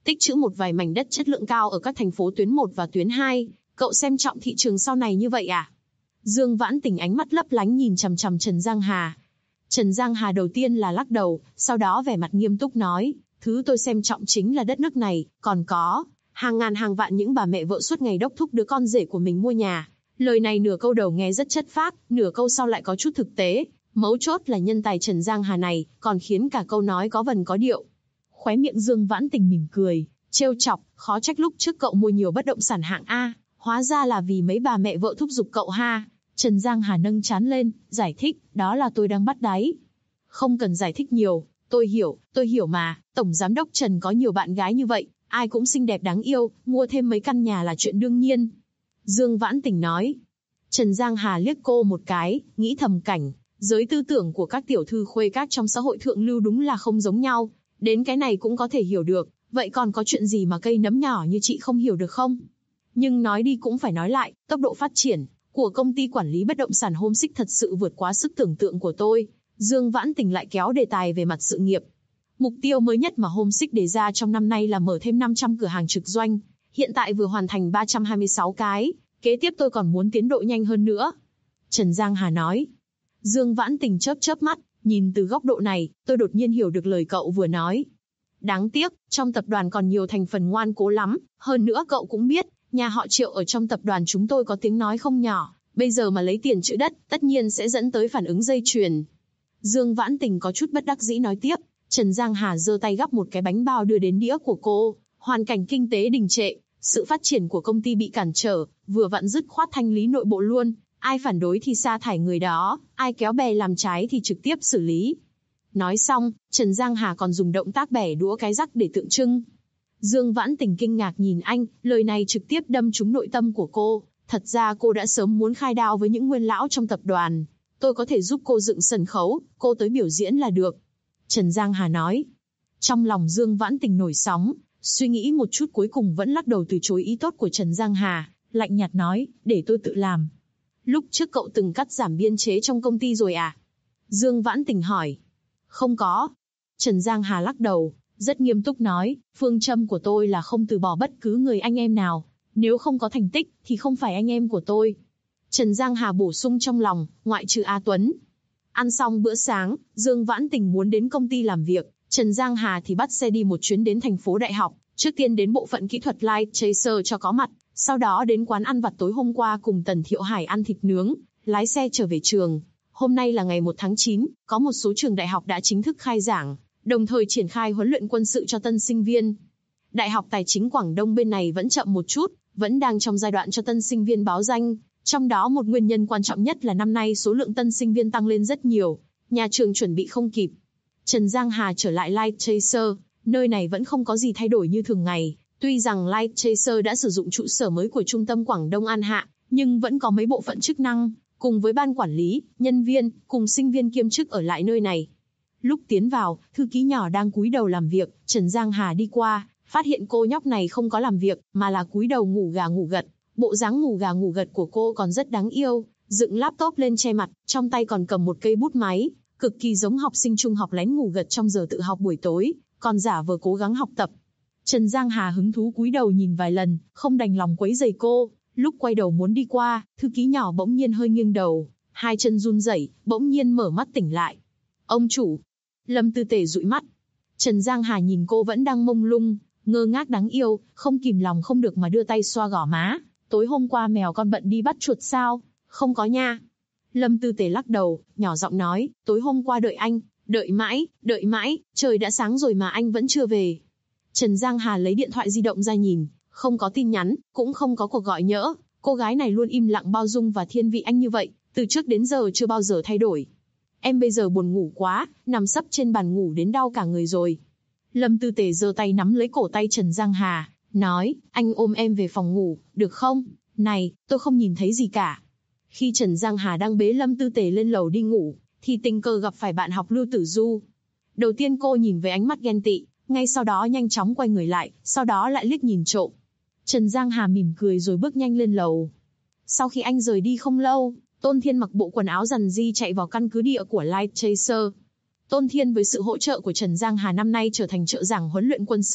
tích trữ một vài mảnh đất chất lượng cao ở các thành phố tuyến 1 và tuyến 2, cậu xem trọng thị trường sau này như vậy à? Dương Vãn Tình ánh mắt lấp lánh nhìn chằm chằm Trần Giang Hà. Trần Giang Hà đầu tiên là lắc đầu, sau đó vẻ mặt nghiêm túc nói, thứ tôi xem trọng chính là đất nước này, còn có hàng ngàn hàng vạn những bà mẹ vợ suốt ngày đốc thúc đứa con rể của mình mua nhà. Lời này nửa câu đầu nghe rất chất phác, nửa câu sau lại có chút thực tế. Mấu chốt là nhân tài Trần Giang Hà này, còn khiến cả câu nói có vần có điệu. Khóe miệng Dương Vãn Tình mỉm cười, trêu chọc, khó trách lúc trước cậu mua nhiều bất động sản hạng A, hóa ra là vì mấy bà mẹ vợ thúc giục cậu ha. Trần Giang Hà nâng trán lên, giải thích, đó là tôi đang bắt đáy. Không cần giải thích nhiều, tôi hiểu mà, Tổng Giám đốc Trần có nhiều bạn gái như vậy, ai cũng xinh đẹp đáng yêu, mua thêm mấy căn nhà là chuyện đương nhiên. Dương Vãn Tình nói. Trần Giang Hà liếc cô một cái, nghĩ thầm cảnh, giới tư tưởng của các tiểu thư khuê các trong xã hội thượng lưu đúng là không giống nhau, đến cái này cũng có thể hiểu được, vậy còn có chuyện gì mà cây nấm nhỏ như chị không hiểu được không? Nhưng nói đi cũng phải nói lại, tốc độ phát triển của công ty quản lý bất động sản Homesick thật sự vượt quá sức tưởng tượng của tôi. Dương Vãn Tình lại kéo đề tài về mặt sự nghiệp. Mục tiêu mới nhất mà Homesick đề ra trong năm nay là mở thêm 500 cửa hàng trực doanh, hiện tại vừa hoàn thành 326 cái, kế tiếp tôi còn muốn tiến độ nhanh hơn nữa. Trần Giang Hà nói. Dương Vãn Tình chớp mắt, nhìn từ góc độ này, tôi đột nhiên hiểu được lời cậu vừa nói. Đáng tiếc, trong tập đoàn còn nhiều thành phần ngoan cố lắm, hơn nữa cậu cũng biết, nhà họ Triệu ở trong tập đoàn chúng tôi có tiếng nói không nhỏ, bây giờ mà lấy tiền trữ đất, tất nhiên sẽ dẫn tới phản ứng dây chuyền. Dương Vãn Tình có chút bất đắc dĩ nói tiếp, Trần Giang Hà giơ tay gắp một cái bánh bao đưa đến đĩa của cô, hoàn cảnh kinh tế đình trệ, sự phát triển của công ty bị cản trở, vừa vặn dứt khoát thanh lý nội bộ luôn, ai phản đối thì sa thải người đó, ai kéo bè làm trái thì trực tiếp xử lý. Nói xong, Trần Giang Hà còn dùng động tác bẻ đũa cái rắc để tượng trưng. Dương Vãn Tình kinh ngạc nhìn anh, lời này trực tiếp đâm trúng nội tâm của cô. Thật ra cô đã sớm muốn khai đao với những nguyên lão trong tập đoàn. Tôi có thể giúp cô dựng sân khấu, cô tới biểu diễn là được. Trần Giang Hà nói. Trong lòng Dương Vãn Tình nổi sóng, suy nghĩ một chút cuối cùng vẫn lắc đầu từ chối ý tốt của Trần Giang Hà, lạnh nhạt nói, để tôi tự làm. Lúc trước cậu từng cắt giảm biên chế trong công ty rồi à? Dương Vãn Tình hỏi. Không có. Trần Giang Hà lắc đầu, rất nghiêm túc nói, phương châm của tôi là không từ bỏ bất cứ người anh em nào. Nếu không có thành tích, thì không phải anh em của tôi. Trần Giang Hà bổ sung trong lòng, ngoại trừ A Tuấn. Ăn xong bữa sáng, Dương Vãn Tình muốn đến công ty làm việc, Trần Giang Hà thì bắt xe đi một chuyến đến thành phố Đại học, trước tiên đến bộ phận kỹ thuật Light Chaser cho có mặt, sau đó đến quán ăn vặt tối hôm qua cùng Tần Thiệu Hải ăn thịt nướng, lái xe trở về trường. Hôm nay là ngày 1 tháng 9, có một số trường đại học đã chính thức khai giảng, đồng thời triển khai huấn luyện quân sự cho tân sinh viên. Đại học Tài chính Quảng Đông bên này vẫn chậm một chút, vẫn đang trong giai đoạn cho tân sinh viên báo danh, trong đó một nguyên nhân quan trọng nhất là năm nay số lượng tân sinh viên tăng lên rất nhiều, nhà trường chuẩn bị không kịp. Trần Giang Hà trở lại Light Chaser, nơi này vẫn không có gì thay đổi như thường ngày, tuy rằng Light Chaser đã sử dụng trụ sở mới của trung tâm Quảng Đông An Hạ, nhưng vẫn có mấy bộ phận chức năng, cùng với ban quản lý, nhân viên, cùng sinh viên kiêm chức ở lại nơi này. Lúc tiến vào, thư ký nhỏ đang cúi đầu làm việc, Trần Giang Hà đi qua, phát hiện cô nhóc này không có làm việc, mà là cúi đầu ngủ gà ngủ gật. Bộ dáng ngủ gà ngủ gật của cô còn rất đáng yêu, dựng laptop lên che mặt, trong tay còn cầm một cây bút máy, cực kỳ giống học sinh trung học lén ngủ gật trong giờ tự học buổi tối, còn giả vờ cố gắng học tập. Trần Giang Hà hứng thú cúi đầu nhìn vài lần, không đành lòng quấy rầy cô, lúc quay đầu muốn đi qua, thư ký nhỏ bỗng nhiên hơi nghiêng đầu, hai chân run rẩy, bỗng nhiên mở mắt tỉnh lại. Ông chủ. Lâm Tư Tề dụi mắt. Trần Giang Hà nhìn cô vẫn đang mông lung, ngơ ngác đáng yêu, không kìm lòng không được mà đưa tay xoa gò má. Tối hôm qua mèo con bận đi bắt chuột sao? Không có nha. Lâm Tư Tề lắc đầu, nhỏ giọng nói, tối hôm qua đợi anh, đợi mãi, trời đã sáng rồi mà anh vẫn chưa về. Trần Giang Hà lấy điện thoại di động ra nhìn, không có tin nhắn, cũng không có cuộc gọi nhỡ. Cô gái này luôn im lặng bao dung và thiên vị anh như vậy, từ trước đến giờ chưa bao giờ thay đổi. Em bây giờ buồn ngủ quá, nằm sấp trên bàn ngủ đến đau cả người rồi. Lâm Tư Tề giơ tay nắm lấy cổ tay Trần Giang Hà, nói, anh ôm em về phòng ngủ, được không? Này, tôi không nhìn thấy gì cả. Khi Trần Giang Hà đang bế Lâm Tư Tề lên lầu đi ngủ, thì tình cờ gặp phải bạn học Lưu Tử Du. Đầu tiên cô nhìn với ánh mắt ghen tị, ngay sau đó nhanh chóng quay người lại, sau đó lại liếc nhìn trộm. Trần Giang Hà mỉm cười rồi bước nhanh lên lầu. Sau khi anh rời đi không lâu, Tôn Thiên mặc bộ quần áo rằn ri chạy vào căn cứ địa của Light Chaser. Tôn Thiên với sự hỗ trợ của Trần Giang Hà năm nay trở thành trợ giảng huấn luyện quân sự.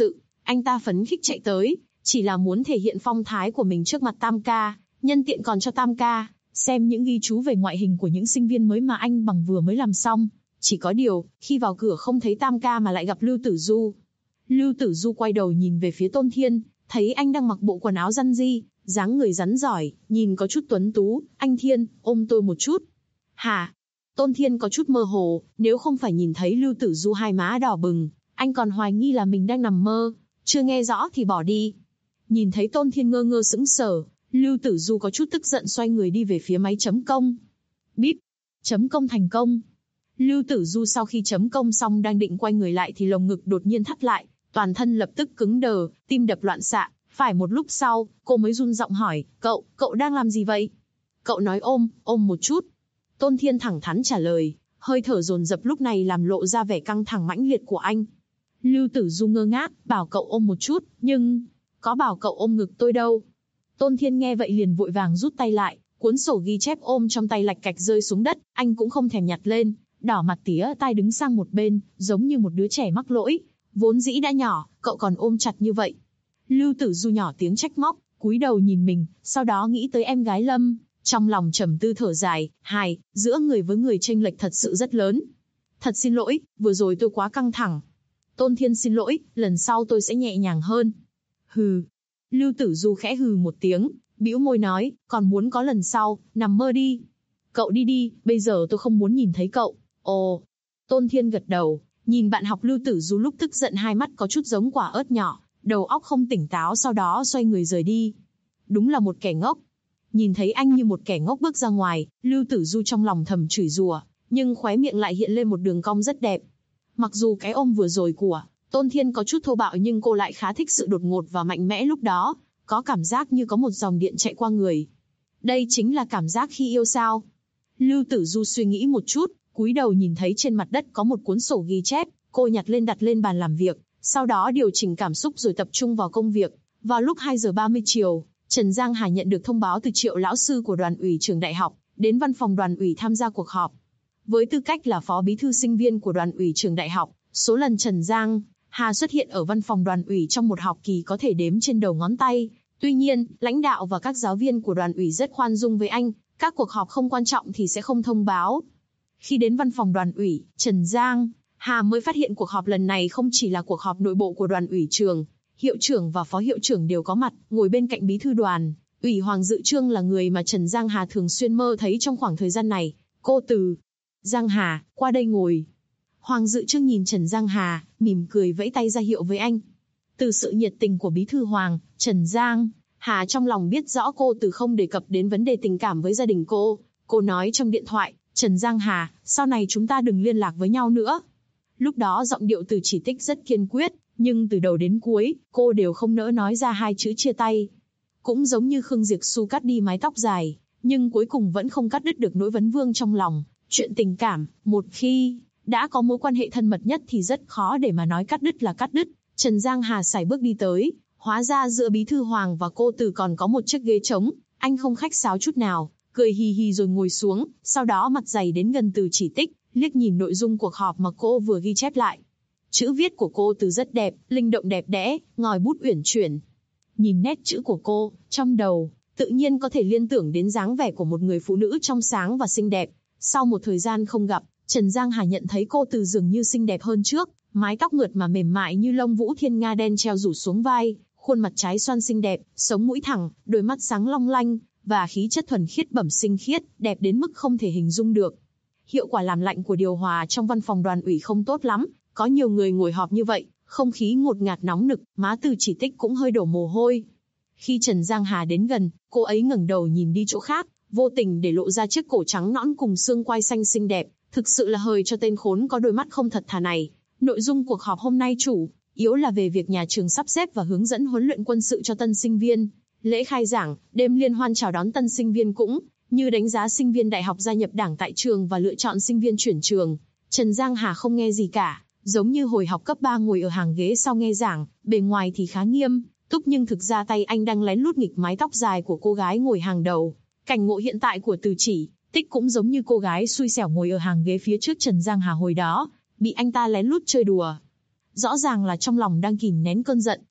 Anh ta phấn khích chạy tới, chỉ là muốn thể hiện phong thái của mình trước mặt Tam ca, nhân tiện còn cho Tam ca xem những ghi chú về ngoại hình của những sinh viên mới mà anh bằng vừa mới làm xong. Chỉ có điều, khi vào cửa không thấy Tam ca mà lại gặp Lưu Tử Du. Lưu Tử Du quay đầu nhìn về phía Tôn Thiên, thấy anh đang mặc bộ quần áo răn ri, dáng người rắn giỏi, nhìn có chút tuấn tú. Anh Thiên, ôm tôi một chút. Hả? Tôn Thiên có chút mơ hồ, nếu không phải nhìn thấy Lưu Tử Du hai má đỏ bừng, anh còn hoài nghi là mình đang nằm mơ. Chưa nghe rõ thì bỏ đi. Nhìn thấy Tôn Thiên ngơ ngơ sững sờ, Lưu Tử Du có chút tức giận xoay người đi về phía máy chấm công. Bíp, chấm công thành công. Lưu Tử Du sau khi chấm công xong đang định quay người lại thì lồng ngực đột nhiên thắt lại, toàn thân lập tức cứng đờ, tim đập loạn xạ. Phải một lúc sau, cô mới run giọng hỏi, cậu đang làm gì vậy? Cậu nói ôm một chút. Tôn Thiên thẳng thắn trả lời, hơi thở dồn dập lúc này làm lộ ra vẻ căng thẳng mãnh liệt của anh. Lưu Tử Du ngơ ngác, bảo cậu ôm một chút, nhưng có bảo cậu ôm ngực tôi đâu. Tôn Thiên nghe vậy liền vội vàng rút tay lại, cuốn sổ ghi chép ôm trong tay lạch cạch rơi xuống đất, anh cũng không thèm nhặt lên, đỏ mặt tía tai đứng sang một bên, giống như một đứa trẻ mắc lỗi, vốn dĩ đã nhỏ, cậu còn ôm chặt như vậy. Lưu Tử Du nhỏ tiếng trách móc, cúi đầu nhìn mình, sau đó nghĩ tới em gái Lâm, trong lòng trầm tư thở dài, giữa người với người chênh lệch thật sự rất lớn. Thật xin lỗi, vừa rồi tôi quá căng thẳng. Tôn Thiên xin lỗi, lần sau tôi sẽ nhẹ nhàng hơn. Hừ. Lưu Tử Du khẽ hừ một tiếng, bĩu môi nói, còn muốn có lần sau, nằm mơ đi. Cậu đi đi, bây giờ tôi không muốn nhìn thấy cậu. Ồ. Tôn Thiên gật đầu, nhìn bạn học Lưu Tử Du lúc tức giận hai mắt có chút giống quả ớt nhỏ, đầu óc không tỉnh táo, sau đó xoay người rời đi. Đúng là một kẻ ngốc. Nhìn thấy anh như một kẻ ngốc bước ra ngoài, Lưu Tử Du trong lòng thầm chửi rủa, nhưng khóe miệng lại hiện lên một đường cong rất đẹp. Mặc dù cái ôm vừa rồi của Tôn Thiên có chút thô bạo nhưng cô lại khá thích sự đột ngột và mạnh mẽ lúc đó, có cảm giác như có một dòng điện chạy qua người. Đây chính là cảm giác khi yêu sao? Lưu Tử Du suy nghĩ một chút, cúi đầu nhìn thấy trên mặt đất có một cuốn sổ ghi chép, cô nhặt lên đặt lên bàn làm việc, sau đó điều chỉnh cảm xúc rồi tập trung vào công việc. Vào lúc 2 giờ 30 chiều, Trần Giang Hà nhận được thông báo từ Triệu lão sư của đoàn ủy trường đại học, đến văn phòng đoàn ủy tham gia cuộc họp. Với tư cách là phó bí thư sinh viên của đoàn ủy trường đại học, số lần Trần Giang Hà xuất hiện ở văn phòng đoàn ủy trong một học kỳ có thể đếm trên đầu ngón tay. Tuy nhiên, lãnh đạo và các giáo viên của đoàn ủy rất khoan dung với anh, các cuộc họp không quan trọng thì sẽ không thông báo. Khi đến văn phòng đoàn ủy, Trần Giang Hà mới phát hiện cuộc họp lần này không chỉ là cuộc họp nội bộ của đoàn ủy trường, hiệu trưởng và phó hiệu trưởng đều có mặt, ngồi bên cạnh bí thư đoàn ủy Hoàng Dự Trương là người mà Trần Giang Hà thường xuyên mơ thấy trong khoảng thời gian này. Cô Từ Giang Hà, qua đây ngồi. Hoàng Dự Trương nhìn Trần Giang Hà, mỉm cười vẫy tay ra hiệu với anh. Từ sự nhiệt tình của bí thư Hoàng, Trần Giang Hà trong lòng biết rõ cô Từ không đề cập đến vấn đề tình cảm với gia đình cô. Cô nói trong điện thoại, Trần Giang Hà, sau này chúng ta đừng liên lạc với nhau nữa. Lúc đó giọng điệu Từ Chỉ Tích rất kiên quyết, nhưng từ đầu đến cuối, cô đều không nỡ nói ra hai chữ chia tay. Cũng giống như Khương Diệp Xu cắt đi mái tóc dài, nhưng cuối cùng vẫn không cắt đứt được nỗi vấn vương trong lòng. Chuyện tình cảm, một khi đã có mối quan hệ thân mật nhất thì rất khó để mà nói cắt đứt là cắt đứt. Trần Giang Hà sải bước đi tới, hóa ra giữa bí thư Hoàng và cô Từ còn có một chiếc ghế trống, anh không khách sáo chút nào, cười hì hì rồi ngồi xuống, sau đó mặt dày đến gần Từ Chỉ Tích, liếc nhìn nội dung cuộc họp mà cô vừa ghi chép lại. Chữ viết của cô Từ rất đẹp, linh động đẹp đẽ, ngòi bút uyển chuyển. Nhìn nét chữ của cô, trong đầu tự nhiên có thể liên tưởng đến dáng vẻ của một người phụ nữ trong sáng và xinh đẹp. Sau một thời gian không gặp, Trần Giang Hà nhận thấy cô Từ dường như xinh đẹp hơn trước, mái tóc mượt mà mềm mại như lông vũ thiên nga đen treo rủ xuống vai, khuôn mặt trái xoan xinh đẹp, sống mũi thẳng, đôi mắt sáng long lanh, và khí chất thuần khiết bẩm sinh khiết, đẹp đến mức không thể hình dung được. Hiệu quả làm lạnh của điều hòa trong văn phòng đoàn ủy không tốt lắm, có nhiều người ngồi họp như vậy, không khí ngột ngạt nóng nực, má Từ Chỉ Tích cũng hơi đổ mồ hôi. Khi Trần Giang Hà đến gần, cô ấy ngẩng đầu nhìn đi chỗ khác, vô tình để lộ ra chiếc cổ trắng nõn cùng xương quai xanh xinh đẹp, thực sự là hời cho tên khốn có đôi mắt không thật thà này. Nội dung cuộc họp hôm nay chủ yếu là về việc nhà trường sắp xếp và hướng dẫn huấn luyện quân sự cho tân sinh viên. Lễ khai giảng, đêm liên hoan chào đón tân sinh viên cũng như đánh giá sinh viên đại học gia nhập đảng tại trường và lựa chọn sinh viên chuyển trường. Trần Giang Hà không nghe gì cả, giống như hồi học cấp 3 ngồi ở hàng ghế sau nghe giảng, bề ngoài thì khá nghiêm túc nhưng thực ra tay anh đang lén lút nghịch mái tóc dài của cô gái ngồi hàng đầu. Cảnh ngộ hiện tại của Từ Chỉ Tích cũng giống như cô gái xui xẻo ngồi ở hàng ghế phía trước Trần Giang Hà hồi đó, bị anh ta lén lút chơi đùa. Rõ ràng là trong lòng đang kìm nén cơn giận,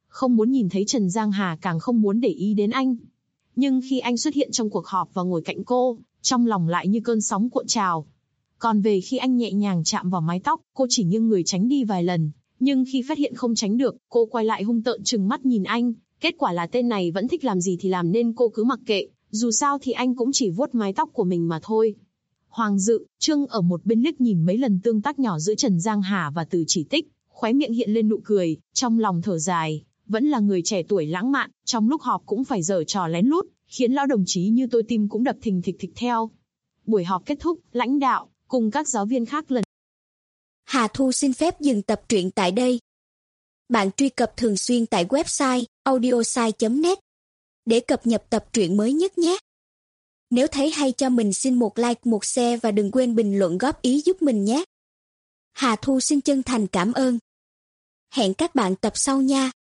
Không muốn nhìn thấy Trần Giang Hà, càng không muốn để ý đến anh. Nhưng khi anh xuất hiện trong cuộc họp và ngồi cạnh cô, trong lòng lại như cơn sóng cuộn trào. Còn về khi anh nhẹ nhàng chạm vào mái tóc, cô chỉ nghiêng người tránh đi vài lần. Nhưng khi phát hiện không tránh được, cô quay lại hung tợn trừng mắt nhìn anh. Kết quả là tên này vẫn thích làm gì thì làm nên cô cứ mặc kệ. Dù sao thì anh cũng chỉ vuốt mái tóc của mình mà thôi. Hoàng Dự, Trương ở một bên liếc nhìn mấy lần tương tác nhỏ giữa Trần Giang Hà và Từ Chỉ Tích, khóe miệng hiện lên nụ cười, trong lòng thở dài. Vẫn là người trẻ tuổi lãng mạn, trong lúc họp cũng phải giở trò lén lút, khiến lão đồng chí như tôi tim cũng đập thình thịch thịch theo. Buổi họp kết thúc, lãnh đạo cùng các giáo viên khác lần. Hà Thu xin phép dừng tập truyện tại đây. Bạn truy cập thường xuyên tại website audiosai.net để cập nhật tập truyện mới nhất nhé. Nếu thấy hay cho mình xin một like, một share và đừng quên bình luận góp ý giúp mình nhé. Hà Thu xin chân thành cảm ơn. Hẹn các bạn tập sau nha.